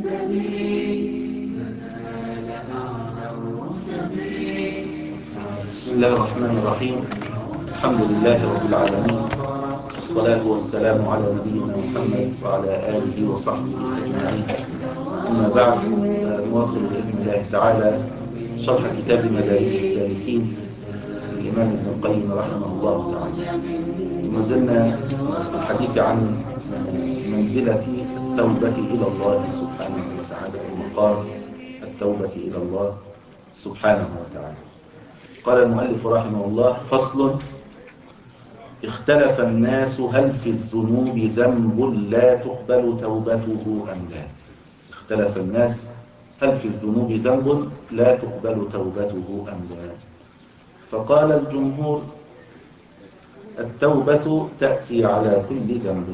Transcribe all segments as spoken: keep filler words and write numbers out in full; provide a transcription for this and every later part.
بسم الله الرحمن الرحيم. الحمد لله رب العالمين، والصلاة والسلام على نبينا محمد وعلى آله وصحبه أجمعين. أما بعد، نواصل بإذن الله تعالى شرح كتاب مدارج السالكين للإمام ابن القيم رحمه الله تعالى. ما زلنا في الحديث عن منزلة التوبة إلى الله سبحانه وتعالى ومقام التوبة إلى الله سبحانه وتعالى. قال المؤلف رحمه الله: فصل: اختلف الناس هل في الذنوب ذنب لا تقبل توبته أم لا. اختلف الناس هل في الذنوب ذنب لا تقبل توبته أم لا. فقال الجمهور: التوبة تأتي على كل ذنب.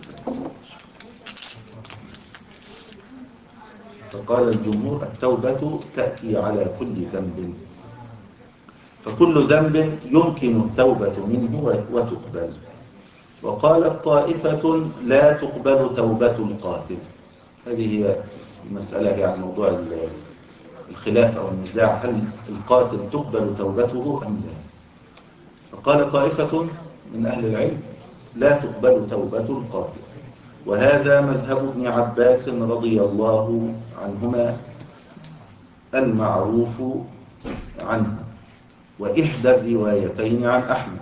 فقال الجمهور: التوبة تأتي على كل ذنب، فكل ذنب يمكن التوبة منه وتقبل. وقالت طائفة: لا تقبل توبة القاتل. هذه هي المسألة، يعني موضوع الخلاف أو النزاع، هل القاتل تقبل توبته أم لا. فقال طائفة من أهل العلم: لا تقبل توبة القاتل، وهذا مذهب ابن عباس رضي الله عنهما المعروف عنه، وإحدى الروايتين عن أحمد.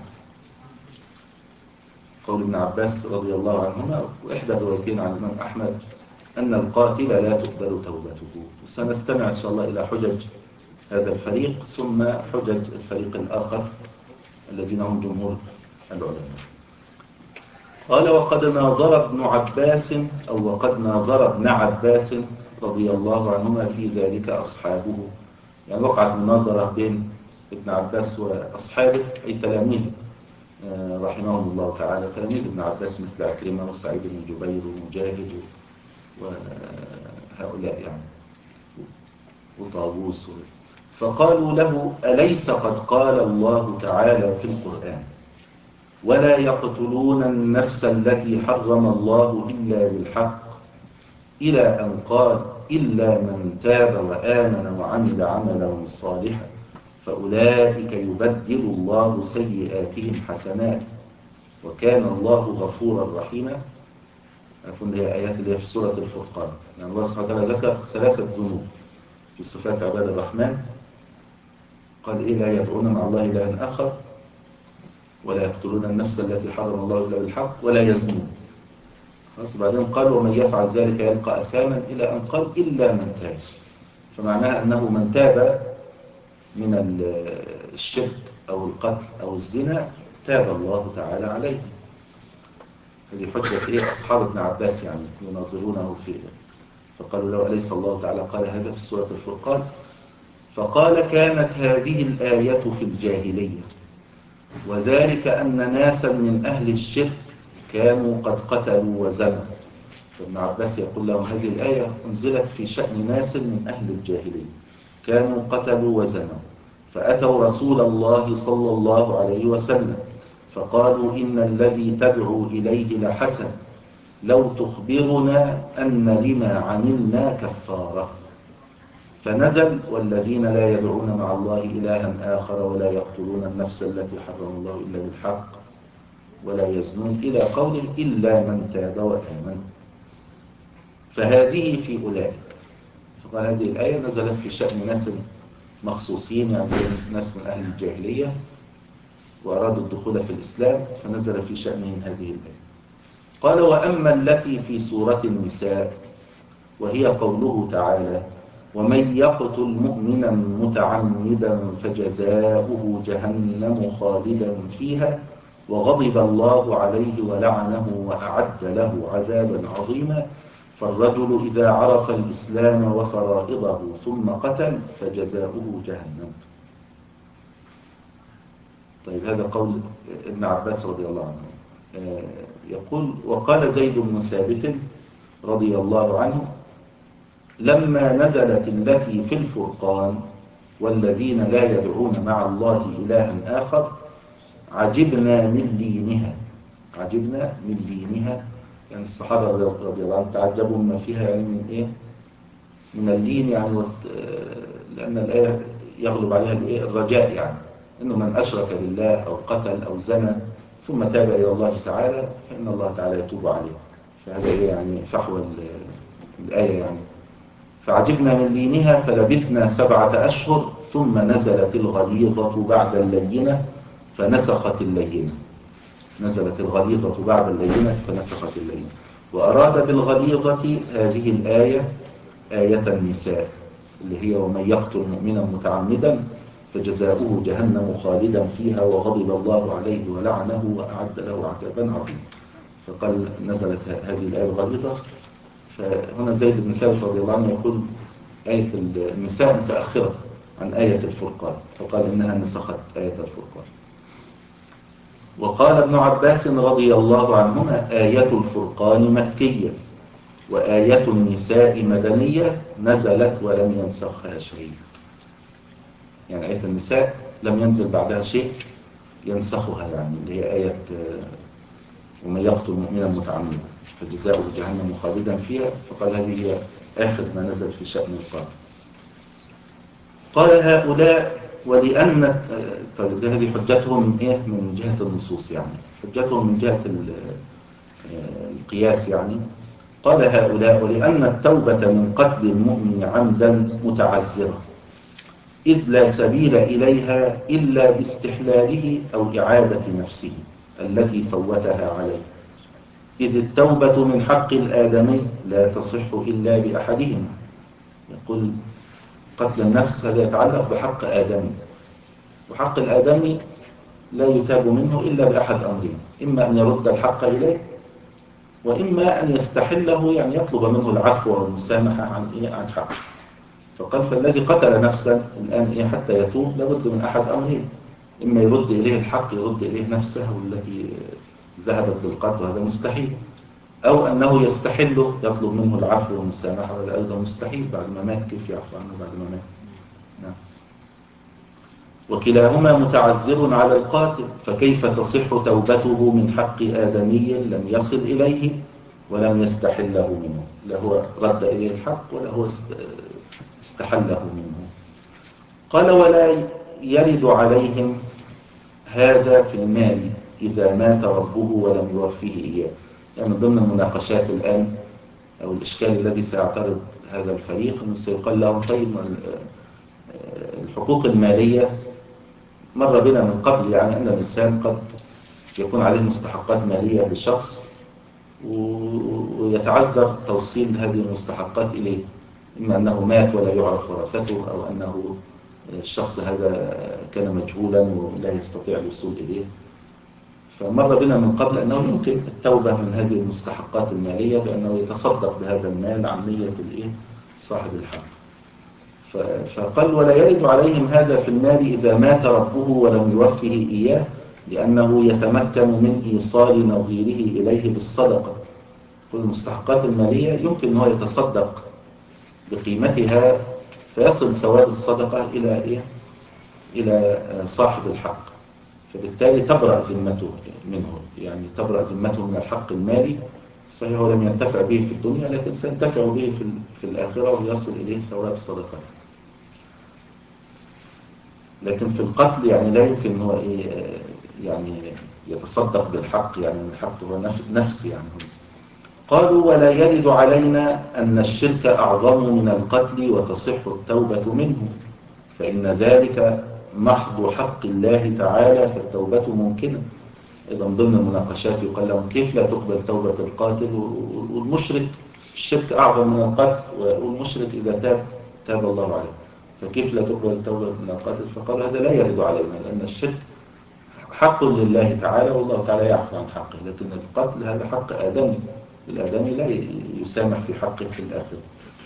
قول ابن عباس رضي الله عنهما وإحدى الروايتين عن الإمام أحمد أن القاتل لا تقبل توبته. وسنستمع إن شاء الله إلى حجج هذا الفريق ثم حجج الفريق الآخر الذين هم جمهور العلماء. قال: وقد ناظر ابن عباس أو وقد ناظر ابن عباس رضي الله عنهما في ذلك أصحابه. يعني وقعت مناظرة بين ابن عباس وأصحابه أي تلاميذه رحمهم الله تعالى، تلاميذ ابن عباس مثل عكرمة وسعيد بن جبير ومجاهد وهؤلاء يعني وطاووس. فقالوا له: أليس قد قال الله تعالى في القرآن: ولا يقتلون النفس التي حرم الله إلا بالحق، إلى أن قال: إلا من تاب وآمن وعمل عملا صالحا فأولئك يبدل الله سيئاتهم حسنات وكان الله غفورا رحيما. عرفون هي آيات اللي هي في سورة الفرقان. يعني الله سبحانه وتعالى ذكر ثلاثة ذنوب في صفات عباد الرحمن. قال: إيه؟ لا يدعون مع الله إلها آخر، ولا يقتلون النفس التي حرم الله إلا بالحق، ولا يزنون. خلاص. بعدين قال: ومن يفعل ذلك يلقى أثاما، إلى أن قال: إلا من تاب. فمعناها أنه من تاب من الشرك أو القتل أو الزنا تاب الله تعالى عليه. هذه حجة إيه أصحاب ابن عباس، يعني يناظرونه فيه. فقالوا له: أليس الله تعالى قال هذا في سورة الفرقان؟ فقال: كانت هذه الآية في الجاهلية، وذلك أن ناسا من أهل الشرك كانوا قد قتلوا وزنوا. فابن عباس يقول لهم: هذه الآية أنزلت في شأن ناس من أهل الجاهلية كانوا قتلوا وزنوا، فأتوا رسول الله صلى الله عليه وسلم فقالوا: إن الذي تدعو إليه لحسن، لو تخبرنا أن لما عملنا كفارة. فنزل: والذين لا يدعون مع الله إلها آخر ولا يقتلون النفس التي حرم الله إلا بالحق ولا يزنون، إلى قوله: إلا من تاب وآمن. فهذه في أولئك. فقال: هذه الآية نزلت في شأن ناس مخصوصين، يعني ناس من أهل الجاهلية وأرادوا الدخول في الإسلام، فنزل في شأنهم هذه الآية. قال: وأما التي في سورة النساء وهي قوله تعالى: ومن يقتل مؤمنا متعمدا فجزاؤه جهنم خالدا فيها وغضب الله عليه ولعنه وأعد له عذابا عظيما، فالرجل إذا عرف الإسلام وفرائضه ثم قتل فجزاؤه جهنم. طيب، هذا قول ابن عباس رضي الله عنه. يقول: وقال زيد بن ثابت رضي الله عنه: لما نزلت التي في الفرقان والذين لا يدعون مع الله إلها آخر عجبنا من دينها. عجبنا من دينها، يعني الصحابة رضي الله عنهم تعجبوا مما فيها، يعني من إيه؟ من اللين يعني، لأن الآية يغلب عليها الرجاء يعني، إنه من أشرك بالله أو قتل أو زنى ثم تاب إلى الله تعالى فإن الله تعالى يتوب عليه. فهذا إيه يعني فحوى الآية يعني. فعجبنا من لينها فلبثنا سبعة أشهر ثم نزلت الغليظة بعد اللينة فنسخت اللينة. نزلت الغليظة بعد اللينة فنسخت اللينة. وأراد بالغليظة هذه الآية آية النساء اللي هي ومن يقتل مؤمنا متعمدا فجزاؤه جهنم خالدا فيها وغضب الله عليه ولعنه وأعد له عذابا عظيما. فقال نزلت هذه الآية الغليظة. فهنا زيد بن ثابت رضي الله عنه يقول آية النساء متأخرة عن آية الفرقان، فقال إنها نسخت آية الفرقان. وقال ابن عباس رضي الله عنهما آية الفرقان مكية وآية النساء مدنية نزلت ولم ينسخها شيء. يعني آية النساء لم ينزل بعدها شيء ينسخها، يعني اللي هي آية ومن يقتل مؤمنا متعمدا فجزاؤه جهنم خالدا فيها. فقال هذه هي آخر ما نزل في شأن القاتل. قال هؤلاء ولأن طيب هذه حجتهم إيه من جهة النصوص يعني، حجتهم من جهة القياس يعني. قال هؤلاء ولأن التوبة من قتل المؤمن عمدا متعذرة إذ لا سبيل إليها إلا باستحلاله أو إعادة نفسه التي فوتها عليه، إذ التوبة من حق الآدمي لا تصح إلا بأحدهما. يقول قتل النفس هذا يتعلق بحق آدمي، وحق الآدمي لا يتاب منه إلا بأحد أمرين: إما أن يرد الحق إليه، وإما أن يستحله يعني يطلب منه العفو والمسامحة عن إيه عن حقه. فقال فالذي قتل نفسا الآن إيه حتى يتوب لابد من أحد أمرين: إما يرد إليه الحق، يرد إليه نفسه التي ذهبت بالقتل وهذا مستحيل، أو أنه يستحله يطلب منه العفو والمسامحة وهذا أيضا مستحيل. بعد ما مات كيف يعفو عنه بعد ما مات؟ نعم. وكلاهما متعذر على القاتل، فكيف تصح توبته من حق آدمي لم يصل إليه ولم يستحله منه؟ لا هو رد إليه الحق ولا هو استحله منه. قال ولا يرد عليهم هذا في المال إذا مات ربه ولم يوفيه إياه. يعني من ضمن المناقشات الآن أو الإشكال الذي سيعترض هذا الفريق أنه سيقال لهم طيب الحقوق المالية مر بنا من قبل يعني أن الإنسان قد يكون عليه مستحقات مالية للشخص ويتعذر توصيل هذه المستحقات إليه، إما أنه مات ولا يعرف ورثته، أو أنه الشخص هذا كان مجهولا ولا يستطيع الوصول إليه. فمر بنا من قبل أنه يمكن التوبة من هذه المستحقات المالية بأنه يتصدق بهذا المال عن نية الإيه صاحب الحق. فقال ولا يرد عليهم هذا في المال إذا مات ربه ولم يوفه إياه، لأنه يتمكن من إيصال نظيره إليه بالصدقة. كل المستحقات المالية يمكن أنه يتصدق بقيمتها فيصل ثواب الصدقة إلى إيه؟ إلى صاحب الحق، فبالتالي تبرأ ذمته منه، يعني تبرأ ذمته من الحق المالي. صحيح ولم ينتفع به في الدنيا لكن سينتفع به في في الآخرة ويصل إليه ثواب الصدقة. لكن في القتل يعني لا يمكن هو إيه يعني يتصدق بالحق، يعني الحق هو نفس يعني. قالوا ولا يرد علينا أن الشرك أعظم من القتل وتصح التوبة منه، فإن ذلك محض حق الله تعالى فالتوبة ممكنة. أيضا ضمن المناقشات يقال لهم كيف لا تقبل توبة القاتل والمشرك؟ الشرك أعظم من القتل والمشرك إذا تاب تاب الله عليه، فكيف لا تقبل التوبة من القاتل؟ فقالوا هذا لا يرد علينا لأن الشرك حق لله تعالى والله تعالى يعفو عن حقه، لكن القتل هذا حق آدمي، الآدمي لا يسامح في حقه في الآخرة.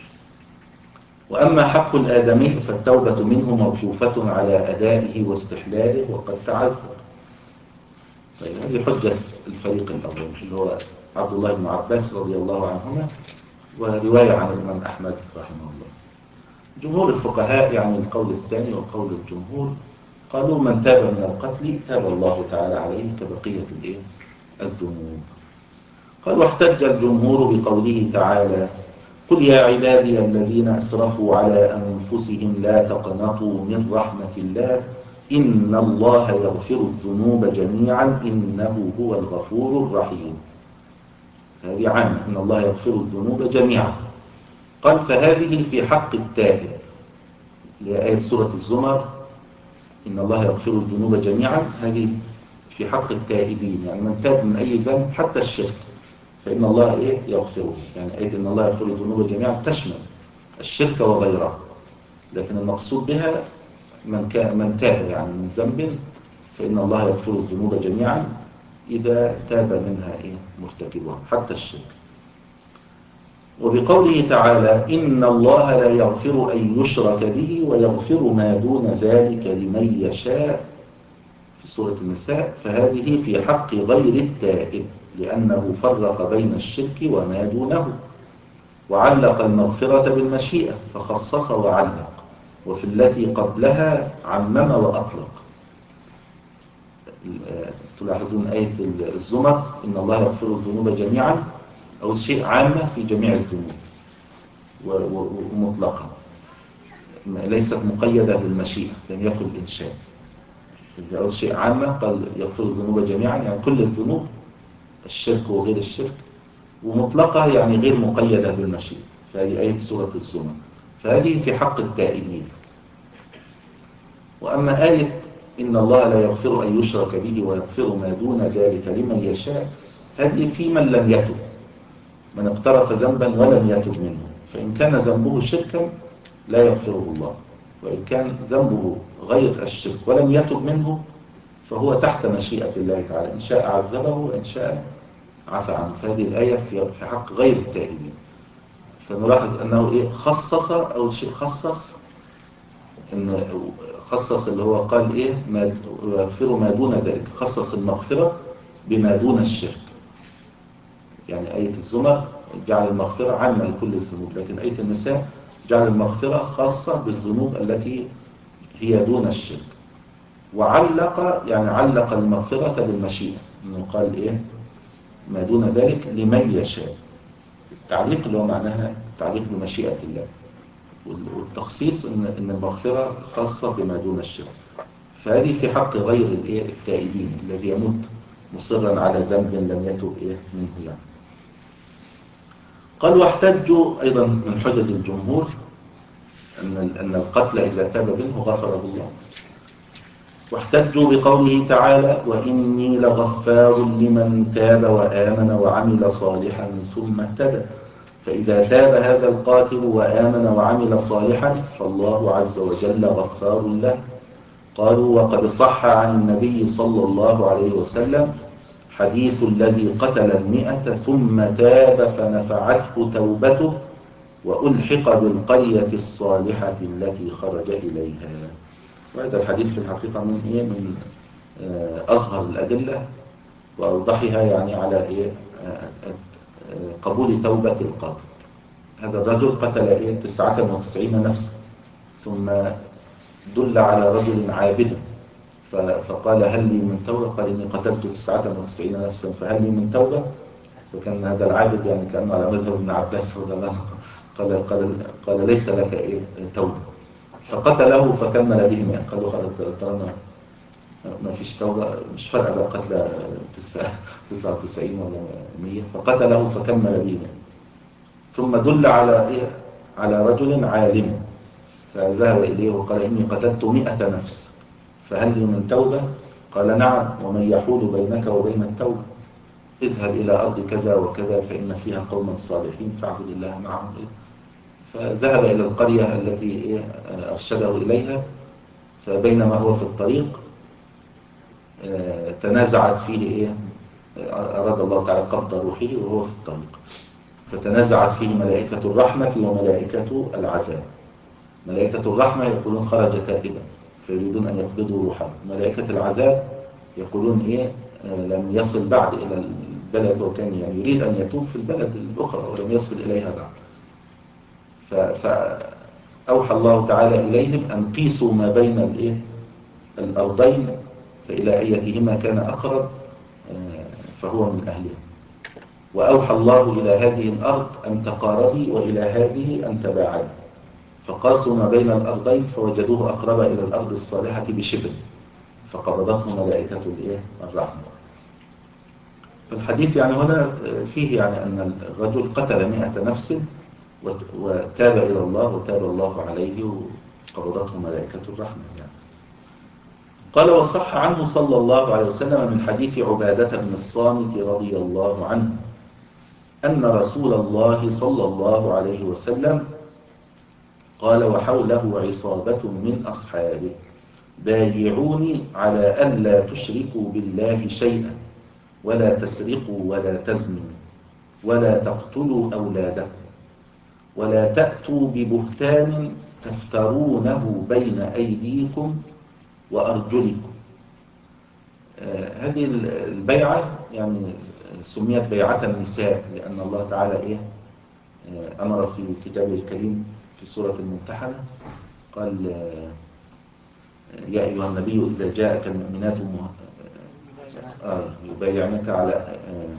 وأما حق الآدمي فالتوبة منه موقوفة على أدائه واستحلاله وقد تعذر. هذه حجة الفريق الأول اللي هو عبد الله بن عباس رضي الله عنهما، ورواية عن الإمام أحمد رحمه الله. جمهور الفقهاء يعني القول الثاني وقول الجمهور قالوا من تاب من القتل تاب الله تعالى عليه كبقية الذنوب. قال واحتج الجمهور بقوله تعالى قل يا عبادي الذين أسرفوا على أنفسهم لا تقنطوا من رحمة الله إن الله يغفر الذنوب جميعا إنه هو الغفور الرحيم. هذه عامة، إن الله يغفر الذنوب جميعا. قال فهذه في حق التائب، لآية سورة الزمر إن الله يغفر الذنوب جميعا، هذه في حق التائبين، يعني من تاب من أي ذنب حتى الشرك فإن الله إيه يغفره. يعني آية إن الله يغفر الذنوب جميعا تشمل الشرك وغيره، لكن المقصود بها من, كان من تاب يعني من ذنب فإن الله يغفر الذنوب جميعا إذا تاب منها إيه مرتكبها حتى الشرك. وبقوله تعالى إن الله لا يغفر أن يشرك به ويغفر ما دون ذلك لمن يشاء في سورة النساء، فهذه في حق غير التائب لأنه فرق بين الشرك وما دونه، وعلق المغفرة بالمشيئة فخصص وعلق، وفي التي قبلها عمم وأطلق. تلاحظون آية الزمر إن الله يغفر الذنوب جميعا، أو شيء عامة في جميع الذنوب ومطلقة، ليست مقيدة بالمشيئة، لم يكن إنشاء. أول شيء عامة قال يغفر الذنوب جميعا يعني كل الذنوب، الشرك وغير الشرك، ومطلقة يعني غير مقيدة بالمشيئة، فهذه آية سورة الزمر. فهذه في حق التائبين. وأما آية إن الله لا يغفر أن يشرك به ويغفر ما دون ذلك لمن يشاء، هذه في من لم يتب، من اقترف ذنبا ولم يتب منه، فإن كان ذنبه شركا لا يغفره الله، وإن كان ذنبه غير الشرك ولم يتب منه فهو تحت مشيئة الله تعالى، إن شاء عذبه وإن شاء عفى عنه. فهذه الآية في حق غير التائبين. فنلاحظ أنه إيه خصص، أول شيء خصص إن خصص اللي هو قال إيه ما يغفر ما دون ذلك، خصص المغفرة بما دون الشرك. يعني آية الزمر جعل المغفرة عامة لكل الذنوب، لكن آية النساء جعل المغفرة خاصة بالذنوب التي هي دون الشرك. وعلق يعني علق المغفرة بالمشيئة، إنه قال إيه ما دون ذلك لمن يشاء. التعليق اللي هو معناها تعليق بمشيئة الله، والتخصيص إن إن المغفرة خاصة بما دون الشرك. فهذه في حق غير الإيه التائبين الذي يموت مصرا على ذنب لم يتب إيه منه يعني. قال واحتجوا أيضا من حجج الجمهور أن أن القتل إذا تاب منه غفره الله. واحتجوا بقوله تعالى وإني لغفار لمن تاب وآمن وعمل صالحا ثم اهتدى، فإذا تاب هذا القاتل وآمن وعمل صالحا فالله عز وجل غفار له. قالوا وقد صح عن النبي صلى الله عليه وسلم حديث الذي قتل المئة ثم تاب فنفعته توبته وألحق بالقرية الصالحة التي خرج إليها. وهذا الحديث في الحقيقة من إيه من أظهر الأدلة وأوضحها يعني على إيه قبول توبة القاتل. هذا الرجل قتل إيه تسعة وتسعين نفسا، ثم دل على رجل عابد فقال هل لي من توبة؟ قال إني قتلت تسعة وتسعين نفسا فهل لي من توبة؟ فكان هذا العابد يعني كأنه على مذهب ابن عباس رضي الله عنه قال, قال, قال ليس لك إيه توبة، فقتله فكمل به مئة. قالوا طالما ما فيش توبة مش فارقة بقى قتل تسعة وتسعين ولا مية، فقتله فكمل به مئة. ثم دل على إيه على رجل عالم فذهب إليه وقال إني قتلت مئة نفس فهل لي من توبة؟ قال نعم ومن يحول بينك وبين التوبة اذهب إلى أرض كذا وكذا فإن فيها قوما صالحين فاعبد الله معهم. فذهب إلى القرية التي أرشده إليها، فبينما هو في الطريق تنازعت فيه إيه أراد الله تعالى قبض روحه وهو في الطريق، فتنازعت فيه ملائكة الرحمة وملائكة العذاب. ملائكة الرحمة يقولون خرج تائبا فيريدون أن يقبضوا روحه، ملائكة العذاب يقولون إيه لم يصل بعد إلى البلد وكان يعني يريد أن يتوب في البلد الأخرى ولم يصل إليها بعد. فأوحى الله تعالى إليهم أن قيسوا ما بين الإيه الأرضين فإلى أيتهما كان أقرب فهو من أهلها. وأوحى الله إلى هذه الأرض أن تقاربي وإلى هذه أن تباعدي، فقاسوا ما بين الأرضين فوجدوه أقرب إلى الأرض الصالحة بشبر، فقبضته ملائكة الرحمة. فالحديث يعني هنا فيه يعني أن الرجل قتل مئة نفس وتاب إلى الله وتاب الله عليه وقبضته ملائكة الرحمة يعني. قال وصح عنه صلى الله عليه وسلم من حديث عبادة بن الصامت رضي الله عنه أن رسول الله صلى الله عليه وسلم قال وحوله عصابة من أصحابه بايعوني على ألا تشركوا بالله شيئا ولا تسرقوا ولا تزنوا ولا تقتلوا أولادكم ولا تأتوا ببهتان تفترونه بين أيديكم وأرجلكم. آه هذه البيعة يعني سميت بيعة النساء لأن الله تعالى إيه آه أمر في كتابه الكريم في سورة الممتحنة قال آه يا أيها النبي إذا جاءك المؤمنات آه يبايعنك على آه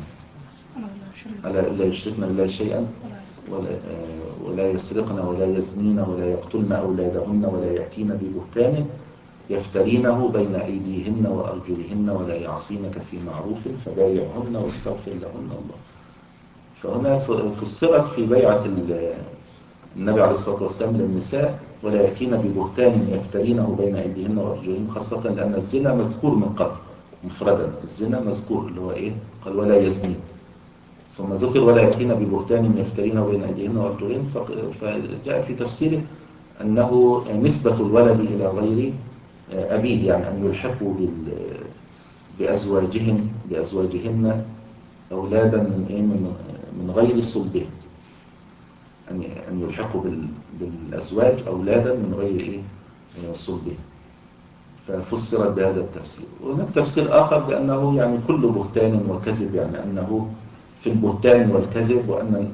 على لا يشركن بالله شيئا ولا, آه ولا يسرقن ولا يزنين ولا يقتلن أولادهن ولا يأتين ببهتان يفترينه بين أيديهن وأرجلهن ولا يعصينك في معروف فبايعهن واستغفر لهن الله. فهنا فسرت في بيعة النبي عليه الصلاة والسلام للنساء ولا يأتين ببهتان يفترينه بين أيديهن وأرجلهن، خاصة لأن الزنا مذكور من قبل مفردا، الزنا مذكور اللي هو إيه قال ولا يزنين، ثم ذكر ولا يأتين ببهتان يفترينه بين أيديهن وأرجلهن، فجاء في تفسيره أنه نسبة الولد إلى غير أبيه يعني أن يلحقوا بأزواجهن بأزواجهن أولادا من إيه من من غير صلبهم، أن أن يلحقوا بالأزواج أولادا من غير إيه صلبهم، ففسرت بهذا التفسير. وهناك تفسير آخر بأنه يعني كل بهتان وكذب، يعني أنه في البهتان والكذب وأن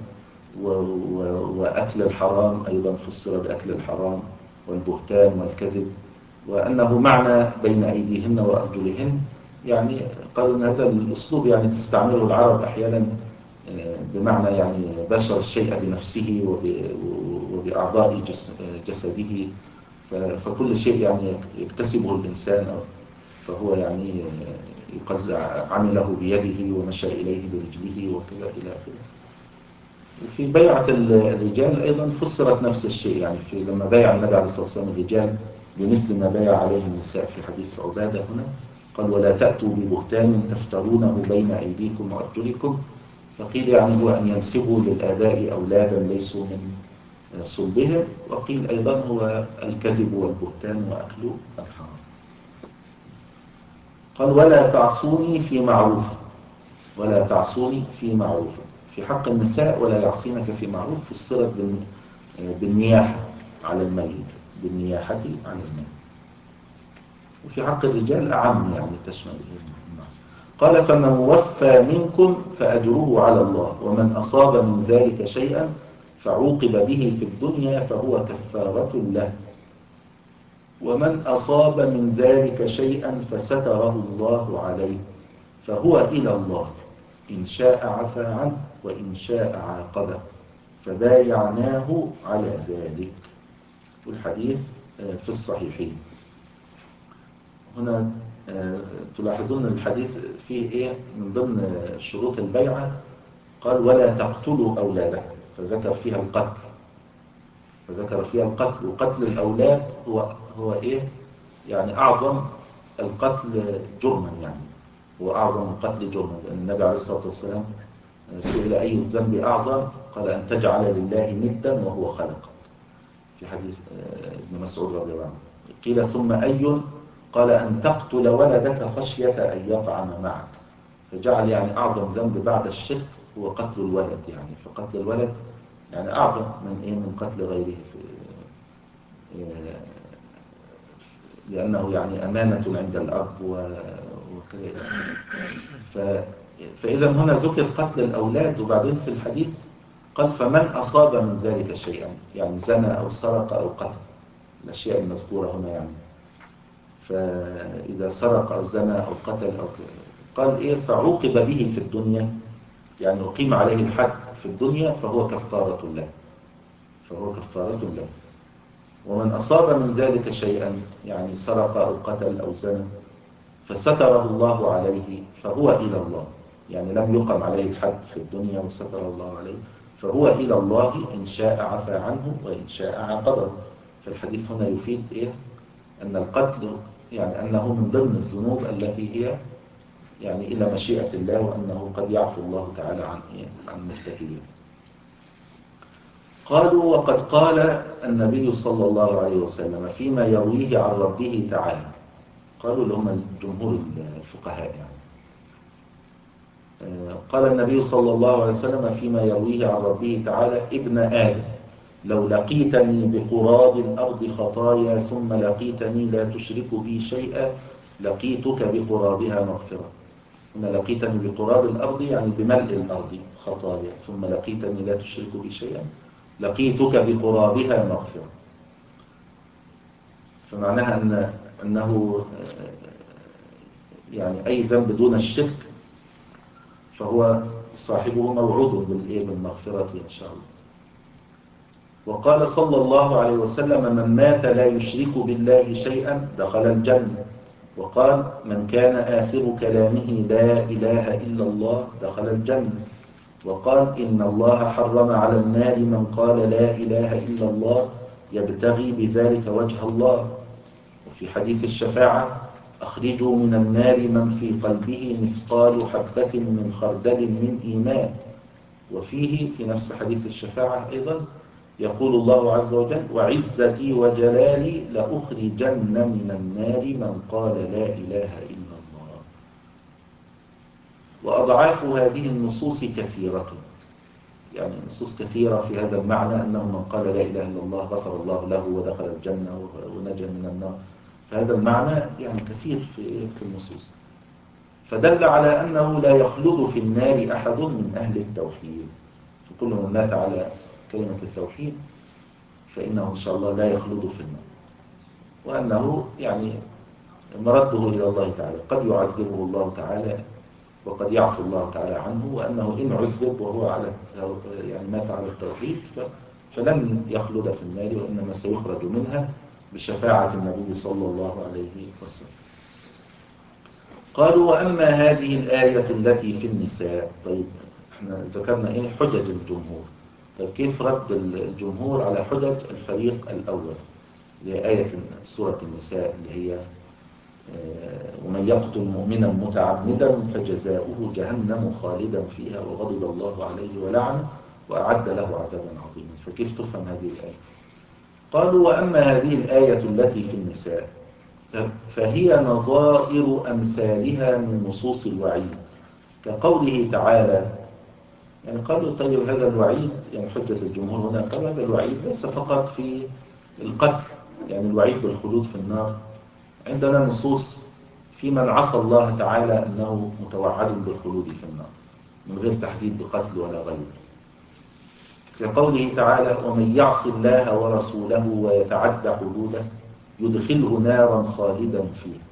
وأكل الحرام أيضا فسر بأكل الحرام والبهتان والكذب، وأنه معنى بين أيديهن وأرجلهن، يعني قالوا أن هذا الأسلوب يعني تستعمله العرب أحيانا بمعنى يعني باشر الشيء بنفسه وبأعضاء جسده، فكل شيء يعني يكتسبه الإنسان فهو يعني يقصد عمله بيده ومشى إليه برجله وكذا إلى آخره. وفي بيعة الرجال أيضا فسرت نفس الشيء، يعني في لما بايع النبي عليه الصلاة والسلام الرجال بمثل ما بايع عليه النساء في حديث عبادة هنا، قال ولا تأتوا ببهتان تفترونه بين أيديكم وأرجلكم، فقيل يعني هو أن ينسبوا للآباء أولادا ليسوا من صلبهم، وقيل أيضا هو الكذب والبهتان وأكل الحرام. قال ولا تعصوني في معروف، ولا تعصوني في معروف في حق النساء ولا يعصينك في معروف فسرت بالنياحة على الميت، بالنياحة على الميت. وفي حق الرجال أعم يعني تشمل المعنى. قال فمن وفى منكم فأجره على الله، ومن أصاب من ذلك شيئا فعوقب به في الدنيا فهو كفارة له، ومن أصاب من ذلك شيئا فستره الله عليه فهو إلى الله إن شاء عفى عنه وإن شاء عاقبه فبايعناه على ذلك. والحديث في الصحيحين. هنا تلاحظون الحديث فيه إيه من ضمن شروط البيعة قال ولا تقتلوا أولادكم، فذكر فيها القتل فذكر فيها القتل وقتل الأولاد هو هو إيه يعني أعظم القتل جرما، يعني هو أعظم القتل جرما، لأن النبي عليه الصلاة والسلام سئل أي الذنب أعظم قال أن تجعل لله ندا وهو خلقك في حديث ابن مسعود رضي الله عنه. قيل ثم أي؟ قال أن تقتل ولدك خشية أن يطعم معك، فجعل يعني أعظم ذنب بعد الشرك هو قتل الولد، يعني فقتل الولد يعني أعظم من إيه من قتل غيره في لأنه يعني أمانة عند الأب وكذا. فإذا هنا ذكر قتل الأولاد، وبعدين في الحديث قال فمن أصاب من ذلك شيئا، يعني زنى أو سرق أو قتل الأشياء المذكورة هنا، يعني فإذا سرق أو زنى أو قتل أو كذا قال إيه فعوقب به في الدنيا يعني أقيم عليه الحد في الدنيا فهو كفارة له فهو كفارة له. ومن أصاب من ذلك شيئا، يعني سرق أو قتل أو زنى، فستره الله عليه فهو إلى الله، يعني لم يقم عليه الحد في الدنيا وستره الله عليه، فهو إلى الله إن شاء عفى عنه وإن شاء عاقبه. فالحديث هنا يفيد إيه؟ أن القتل يعني أنه من ضمن الذنوب التي هي يعني إلى مشيئة الله، وأنه قد يعفو الله تعالى عن إيه؟ عن مرتكبه. قالوا وقد قال النبي صلى الله عليه وسلم فيما يرويه عن ربه تعالى، قالوا لهم جمهور الفقهاء يعني، قال النبي صلى الله عليه وسلم فيما يرويه عن ربه تعالى: ابن آدم لو لقيتني بقراب الأرض خطايا ثم لقيتني لا تشرك بي شيئا لقيتك بقرابها مغفرة. هنا لقيتني بقراب الأرض يعني بملء الأرض خطايا، ثم لقيتني لا تشرك بي شيئا لقيتك بقرابها مغفرة. فمعناها أن أنه يعني أي ذنب دون الشرك فهو صاحبه موعود بالمغفرة إن شاء الله. وقال صلى الله عليه وسلم: من مات لا يشرك بالله شيئا دخل الجنة. وقال: من كان آخر كلامه لا إله إلا الله دخل الجنة. وقال: إن الله حرم على النار من قال لا إله إلا الله يبتغي بذلك وجه الله. وفي حديث الشفاعة: أخرجوا من النار من في قلبه مثقال حبة من خردل من إيمان. وفيه في نفس حديث الشفاعة أيضا يقول الله عز وجل: وعزتي وجلالي لأخرجن من النار من قال لا إله إلا الله. وأضعاف هذه النصوص كثيرة، يعني نصوص كثيرة في هذا المعنى، أنه من قال لا إله إلا الله غفر الله له ودخل الجنة ونجا من النار. فهذا المعنى يعني كثير في النصوص، فدل على أنه لا يخلد في النار أحد من أهل التوحيد. فكل من مات على كلمة التوحيد فإنه إن شاء الله لا يخلد في النار، وأنه يعني مرده إلى الله تعالى، قد يعذبه الله تعالى وقد يعفو الله تعالى عنه، وأنه إن عذب وهو على يعني مات على التوحيد فلن يخلد في النار، وإنما سيخرج منها بشفاعة النبي صلى الله عليه وسلم. قالوا: وأما هذه الآية التي في النساء. طيب احنا ذكرنا ايه حجج الجمهور، طيب كيف رد الجمهور على حجج الفريق الأول اللي هي آية سورة النساء اللي هي ومن يقتل مؤمنا متعمدا فجزاؤه جهنم خالدا فيها وغضب الله عليه ولعنه وأعد له عذابا عظيما. فكيف تفهم هذه الآية؟ قالوا: وأما هذه الآية التي في النساء فهي نظائر أمثالها من نصوص الوعيد كقوله تعالى. يعني قالوا: طيب هذا الوعيد، يعني حجة الجمهور هنا قالوا هذا الوعيد ليس فقط في القتل، يعني الوعيد بالخلود في النار، عندنا نصوص في من عصى الله تعالى أنه متوعد بالخلود في النار من غير تحديد بقتل ولا غيره، كقوله تعالى: ومن يعص الله ورسوله ويتعدى حدوده يدخله نارا خالدا فيها.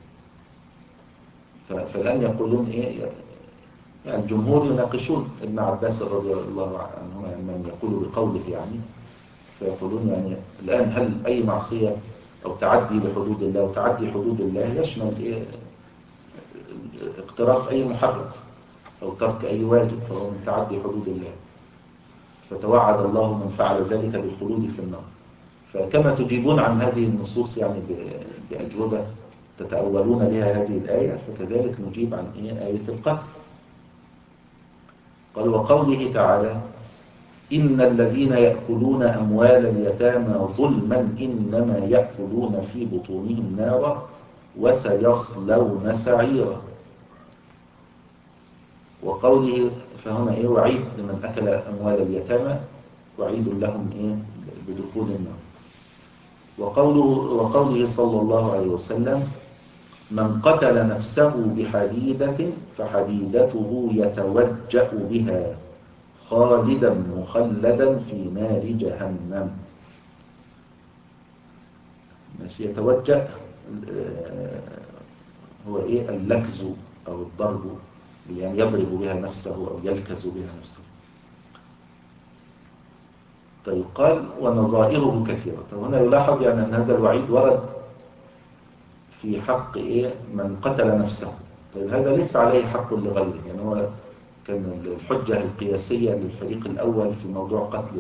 فالآن يقولون إيه؟ يعني الجمهور يناقشون ابن عباس رضي الله عنهما، يعني من يقول بقوله يعني، فيقولون يعني الآن هل أي معصية أو تعدي لحدود الله، وتعدي حدود الله يشمل إيه؟ اقتراف أي محرم أو ترك أي واجب، فهو من تعدي حدود الله، فتوعد الله من فعل ذلك بالخلود في النار. فكما تجيبون عن هذه النصوص يعني بأجوبة تتأولون بها هذه الآية، فكذلك نجيب عن إيه؟ آية القتل. قال: وقوله تعالى: إن الذين يأكلون أموال اليتامى ظلما إنما يأكلون في بطونهم نارا وسيصلون سعيرا. وقوله فهنا إيه؟ وعيد لمن أكل أموال اليتامى، وعيد لهم إيه؟ بدخول النار. وقوله, وقوله صلى الله عليه وسلم: من قتل نفسه بحديدة فحديدته يتوجأ بها خالدا مخلدا في نار جهنم. ماشي. يتوجأ هو إيه؟ اللكز أو الضرب يعني يضرب بها نفسه أو يلكز بها نفسه. طيب قال ونظائره كثيرة. طيب هنا يلاحظ يعني أن هذا الوعيد ورد في حق إيه من قتل نفسه. طيب هذا ليس عليه حق لغيره، يعني هو كان الحجة القياسية للفريق الأول في موضوع قتل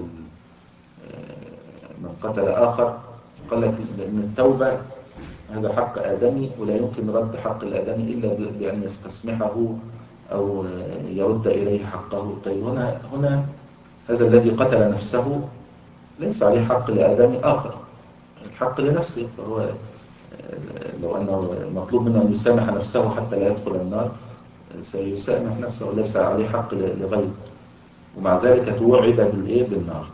من قتل آخر، قال لك لأن التوبة هذا حق آدمي ولا يمكن رد حق الآدمي إلا بأن يستسمحه أو يرد إليه حقه. طيب هنا هنا هذا الذي قتل نفسه ليس عليه حق لآدمي آخر، الحق لنفسه، فهو لو أنه مطلوب منه أن يسامح نفسه حتى لا يدخل النار سيسامح نفسه وليس عليه حق لغيره، ومع ذلك توعد بالإيه بالنار.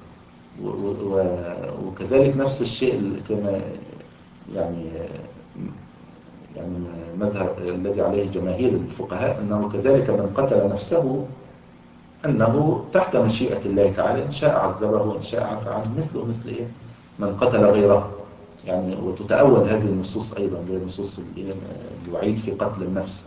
وكذلك نفس الشيء كما يعني يعني مذهب الذي عليه جماهير الفقهاء أنه كذلك من قتل نفسه أنه تحت مشيئة الله تعالى، إن شاء عذبه وإن شاء عفى عنه، مثله مثل إيه من قتل غيره يعني. وتتأول هذه النصوص أيضا زي نصوص الوعيد في قتل النفس،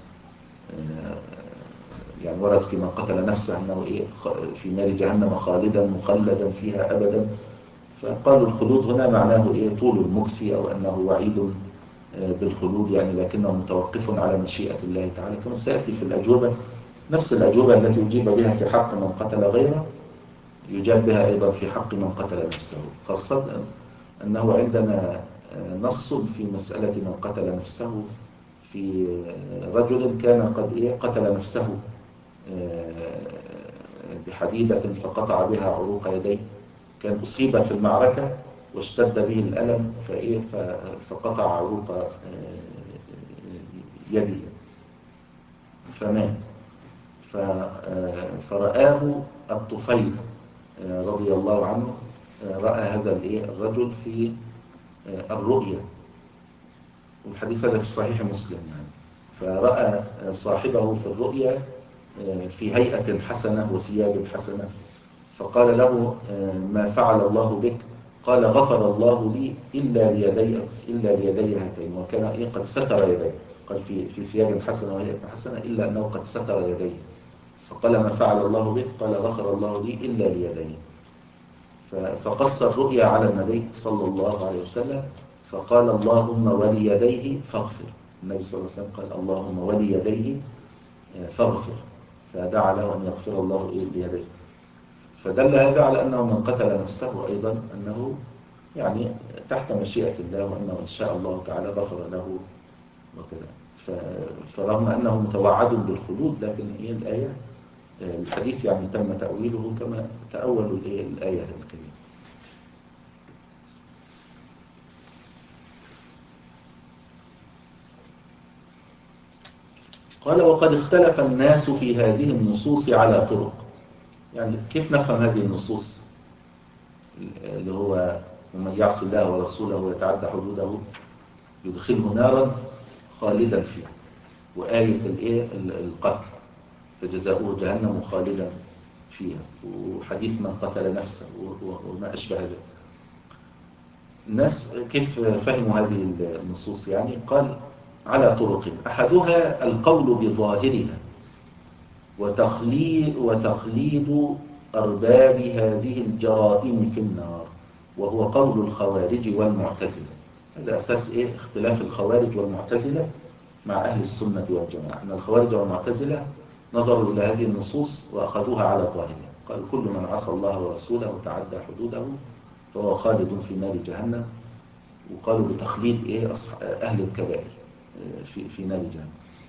يعني ورد في من قتل نفسه أنه إيه في نار جهنم خالدا مخلدا فيها أبدا. فقالوا الخلود هنا معناه إيه طول المكث أو أنه وعيد بالخلود يعني، لكنه متوقف على مشيئة الله تعالى، كما سيأتي في الأجوبة. نفس الأجوبة التي يجيب بها في حق من قتل غيره يجاب بها أيضا في حق من قتل نفسه، خاصة أنه عندنا نص في مسألة من قتل نفسه في رجل كان قد إيه قتل نفسه بحديدة فقطع بها عروق يديه، كان أصيب في المعركة واشتد به الألم فإيه فقطع عروق يده فمات. فرآه الطفيل رضي الله عنه، رأى هذا الرجل في الرؤيا، والحديث هذا في صحيح مسلم يعني. فرأى صاحبه في الرؤيا في هيئة حسنة وثياب حسنة، فقال له ما فعل الله بك؟ قال غفر الله لي إلا ليدي إلا ليدي هاتين، وكان إيه قد ستر يديه، قال في في ثياب حسنة وهيئة حسنة إلا أنه قد ستر يديه. فقال ما فعل الله بك؟ قال غفر الله لي إلا ليدي. فقص الرؤيا على النبي صلى الله عليه وسلم فقال اللهم وليديه فاغفر. النبي صلى الله عليه وسلم قال اللهم وليديه فاغفر، فدعا له أن يغفر الله ليديه. فدل هذا على أنه من قتل نفسه أيضا أنه يعني تحت مشيئة الله، وأنه إن شاء الله تعالى غفر له وكذا. فرغم أنه متوعد بالخلود، لكن هي الآية الحديث يعني تم تأويله كما تأولوا الآية الكريمة. قال وقد اختلف الناس في هذه النصوص على طرق. يعني كيف نفهم هذه النصوص اللي هو ومن يعص الله ورسوله ويتعدى حدوده يدخله نارا خالدا فيها، وآية الايه القتل فجزاؤه جهنم خالدا فيها، وحديث من قتل نفسه وما أشبه ذلك. الناس كيف فهموا هذه النصوص؟ يعني قال على طرق، أحدها القول بظاهرها وتخليد, وتخليد أرباب هذه الجرائم في النار، وهو قول الخوارج والمعتزلة. هذا أساس إيه اختلاف الخوارج والمعتزلة مع أهل السنة والجماعة، أن الخوارج والمعتزلة نظروا إلى هذه النصوص وأخذوها على ظاهرها، قال كل من عصى الله ورسوله وتعدى حدوده فهو خالد في نار جهنم، وقالوا بتخليد إيه أهل الكبائر في في نار جهنم.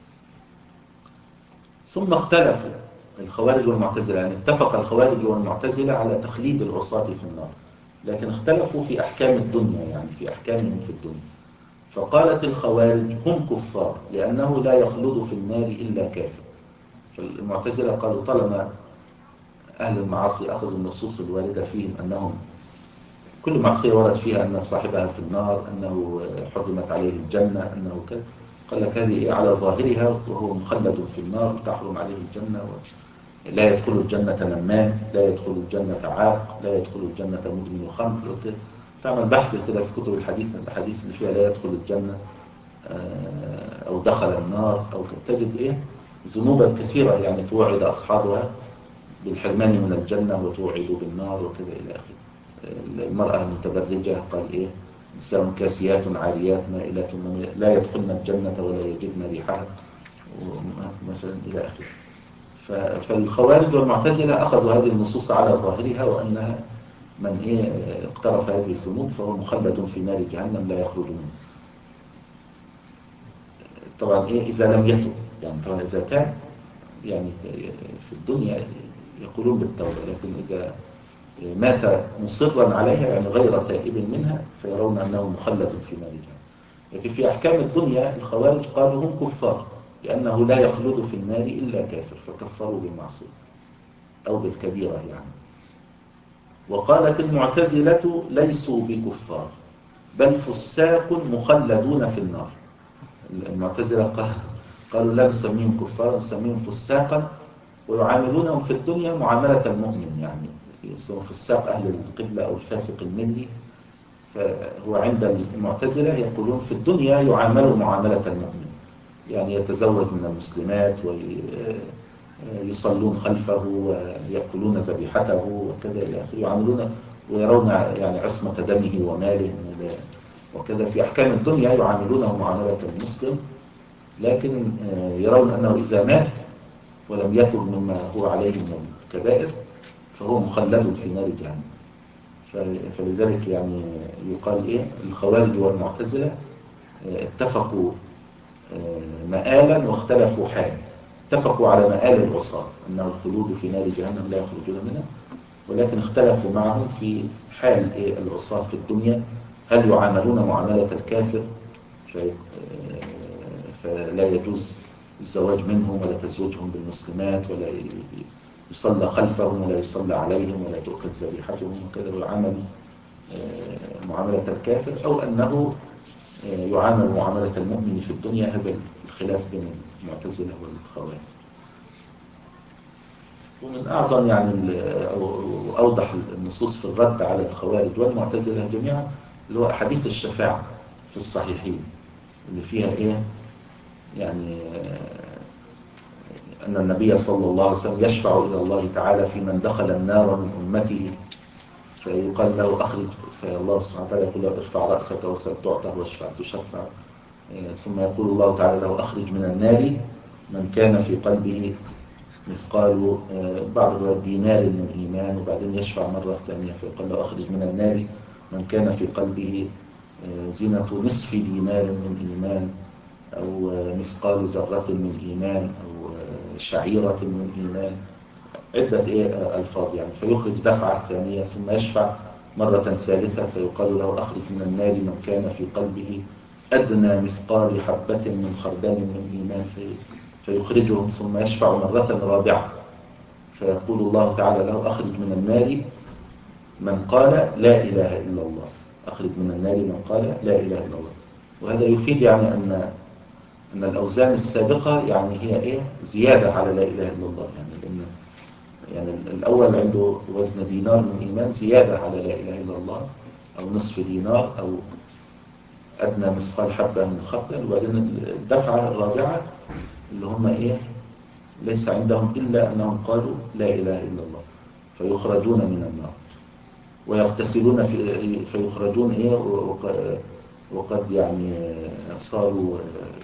ثم اختلفوا الخوارج والمعتزلة، يعني اتفق الخوارج والمعتزلة على تخليد العصاة في النار، لكن اختلفوا في أحكام الدنيا، يعني في أحكامهم في الدنيا. فقالت الخوارج هم كفار لأنه لا يخلد في النار إلا كافر. فالمعتزلة قالوا طالما أهل المعاصي أخذوا النصوص الواردة فيهم أنهم كل معصية ورد فيها أن صاحبها في النار، أنه حرمت عليه الجنة، أنه كذا، قال لك هذه على ظاهرها وهو مخلد في النار تحرم عليه الجنة، لا يدخل الجنة نمام، لا يدخل الجنة عاق، لا يدخل الجنة مدمن خمر. تعمل بحث كده في كتب الحديث، الحديث اللي فيها لا يدخل الجنة أو دخل النار أو تجد إيه ذنوبا كثيرة يعني توعد أصحابها بالحرمان من الجنة وتوعد بالنار وكذا إلى آخره. المرأة المتبرجة قال إيه نساء كاسيات عاريات مائلات لا يدخلن الجنة ولا يجدن ريحها مثلا إلى آخره. فالخوارج والمعتزلة أخذوا هذه النصوص على ظاهرها وأنها من إيه اقترف هذه الذنوب فهو مخلد في نار جهنم لا يخرج منه. طبعا إيه إذا لم يتب يعني طبعا إذا تاب يعني في الدنيا يقولون بالتوبة، لكن إذا مات مصرا عليها يعني غير تائب منها فيرون أنه مخلد في نار جهنم. لكن في أحكام الدنيا الخوارج قالوا هم كفار لأنه لا يخلد في النار إلا كافر فكفروا بالمعصية أو بالكبيرة يعني. وقالت المعتزلة ليسوا بكفار بل فساق مخلدون في النار. المعتزلة قالوا لا نسميهم كفارا نسميهم فساقا ويعاملونهم في الدنيا معاملة المؤمن يعني يسمون فساق أهل القبلة أو الفاسق الملي. فهو عند المعتزلة يقولون في الدنيا يعاملوا معاملة المؤمن يعني يتزوج من المسلمات ويصلون خلفه ويأكلون ذبيحته وكذا إلى آخره يعاملون ويرون يعني عصمة دمه وماله وكذا. في أحكام الدنيا يعاملونه معاملة المسلم، لكن يرون أنه إذا مات ولم يتب مما هو عليه من الكبائر فهو مخلد في نار جهنم. فلذلك يعني يقال إيه الخوارج والمعتزلة اتفقوا مآلا واختلفوا حالا. اتفقوا على مآل العصاة أنه الخلود في نار جهنم لا يخرجون منها، ولكن اختلفوا معهم في حال إيه العصاة في الدنيا هل يعاملون معاملة الكافر فلا يجوز الزواج منهم ولا تزوجهم بالمسلمات ولا يصلى خلفهم ولا يصلى عليهم ولا تؤكل ذبيحتهم وكذا ويعامل معاملة الكافر، أو أنه يعامل معاملة المؤمن في الدنيا. هذا الخلاف بين المعتزلة والخوارج. ومن أعظم يعني أو أوضح النصوص في الرد على الخوارج والمعتزلة جميعا اللي هو أحاديث الشفاعة في الصحيحين اللي فيها إيه يعني أن النبي صلى الله عليه وسلم يشفع إلى الله تعالى في من دخل النار من أمته فيقال له أخرج، فالله سبحانه وتعالى يقول له ارفع رأسك وسل تعطى واشفع تشفع، ثم يقول الله تعالى له أخرج من النار من كان في قلبه مثقال بعض الروايات دينار من إيمان، وبعدين يشفع مرة ثانية فيقال له أخرج من النار من كان في قلبه زنة نصف دينار من إيمان أو مثقال ذرة من إيمان أو شعيرة من إيمان، عدة إيه ألفاظ يعني. فيخرج دفعة ثانية ثم يشفع مرة ثالثة فيقال له أخرج من النار من كان في قلبه أدنى مثقال حبة من خردل من إيمان في فيخرجهم، ثم يشفع مرة رابعة فيقول الله تعالى له أخرج من النار من قال لا إله إلا الله، أخرج من النار من قال لا إله إلا الله. وهذا يفيد يعني أن أن الأوزان السابقة يعني هي إيه زيادة على لا إله إلا الله يعني لأن يعني الأول عنده وزن دينار من إيمان زيادة على لا إله إلا الله أو نصف دينار أو أدنى مثقال حبة من خردل، وبعدين الدفعة الرابعة اللي هم إيه ليس عندهم إلا أنهم قالوا لا إله إلا الله فيخرجون من النار ويغتسلون في فيخرجون إيه وقد يعني صاروا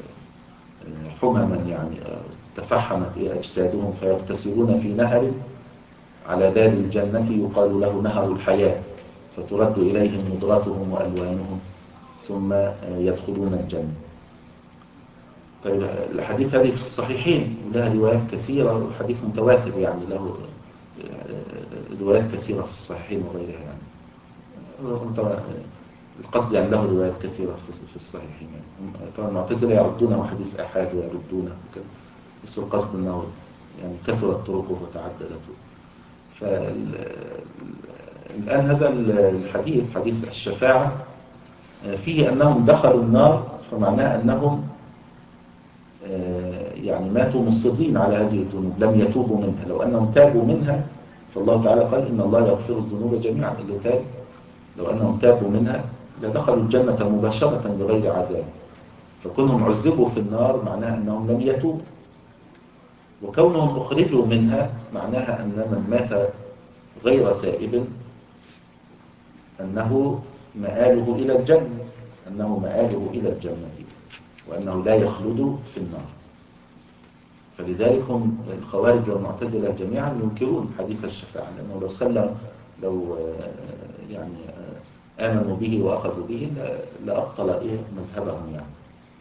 حمما يعني تفحمت إيه أجسادهم فيغتسلون في نهر على باب الجنة يقال له نهر الحياة فترد إليهم نضرتهم وألوانهم ثم يدخلون الجنة. طيب الحديث هذه في الصحيحين ولها روايات كثيرة وحديث متواتر يعني له روايات كثيرة في الصحيحين وغيرها يعني القصد يعني له روايات كثيرة في الصحيحين يعني. طبعا المعتزلة يعدونه حديث أحاد ويردونه وكذا، بس القصد أنه يعني كثرت طرقه وتعددته. فالآن هذا الحديث حديث الشفاعة فيه أنهم دخلوا النار فمعناه أنهم يعني ماتوا مصرين على هذه الذنوب لم يتوبوا منها. لو أنهم تابوا منها فالله تعالى قال إن الله يغفر الذنوب جميعا اللي تاب لو أنهم تابوا منها لدخلوا الجنة مباشرة بغير عذاب. فكونهم عذبوا في النار معناه أنهم لم يتوبوا وكونهم أخرجوا منها معناها أن من مات غير تائب أنه مآله إلى الجنة أنه مآله إلى الجنة وأنه لا يخلد في النار. فلذلك هم الخوارج والمعتزلة جميعا ينكرون حديث الشفاعة، لأنه لو سلم لو يعني آمنوا به وأخذوا به لأبطل إيه مذهبهم يعني.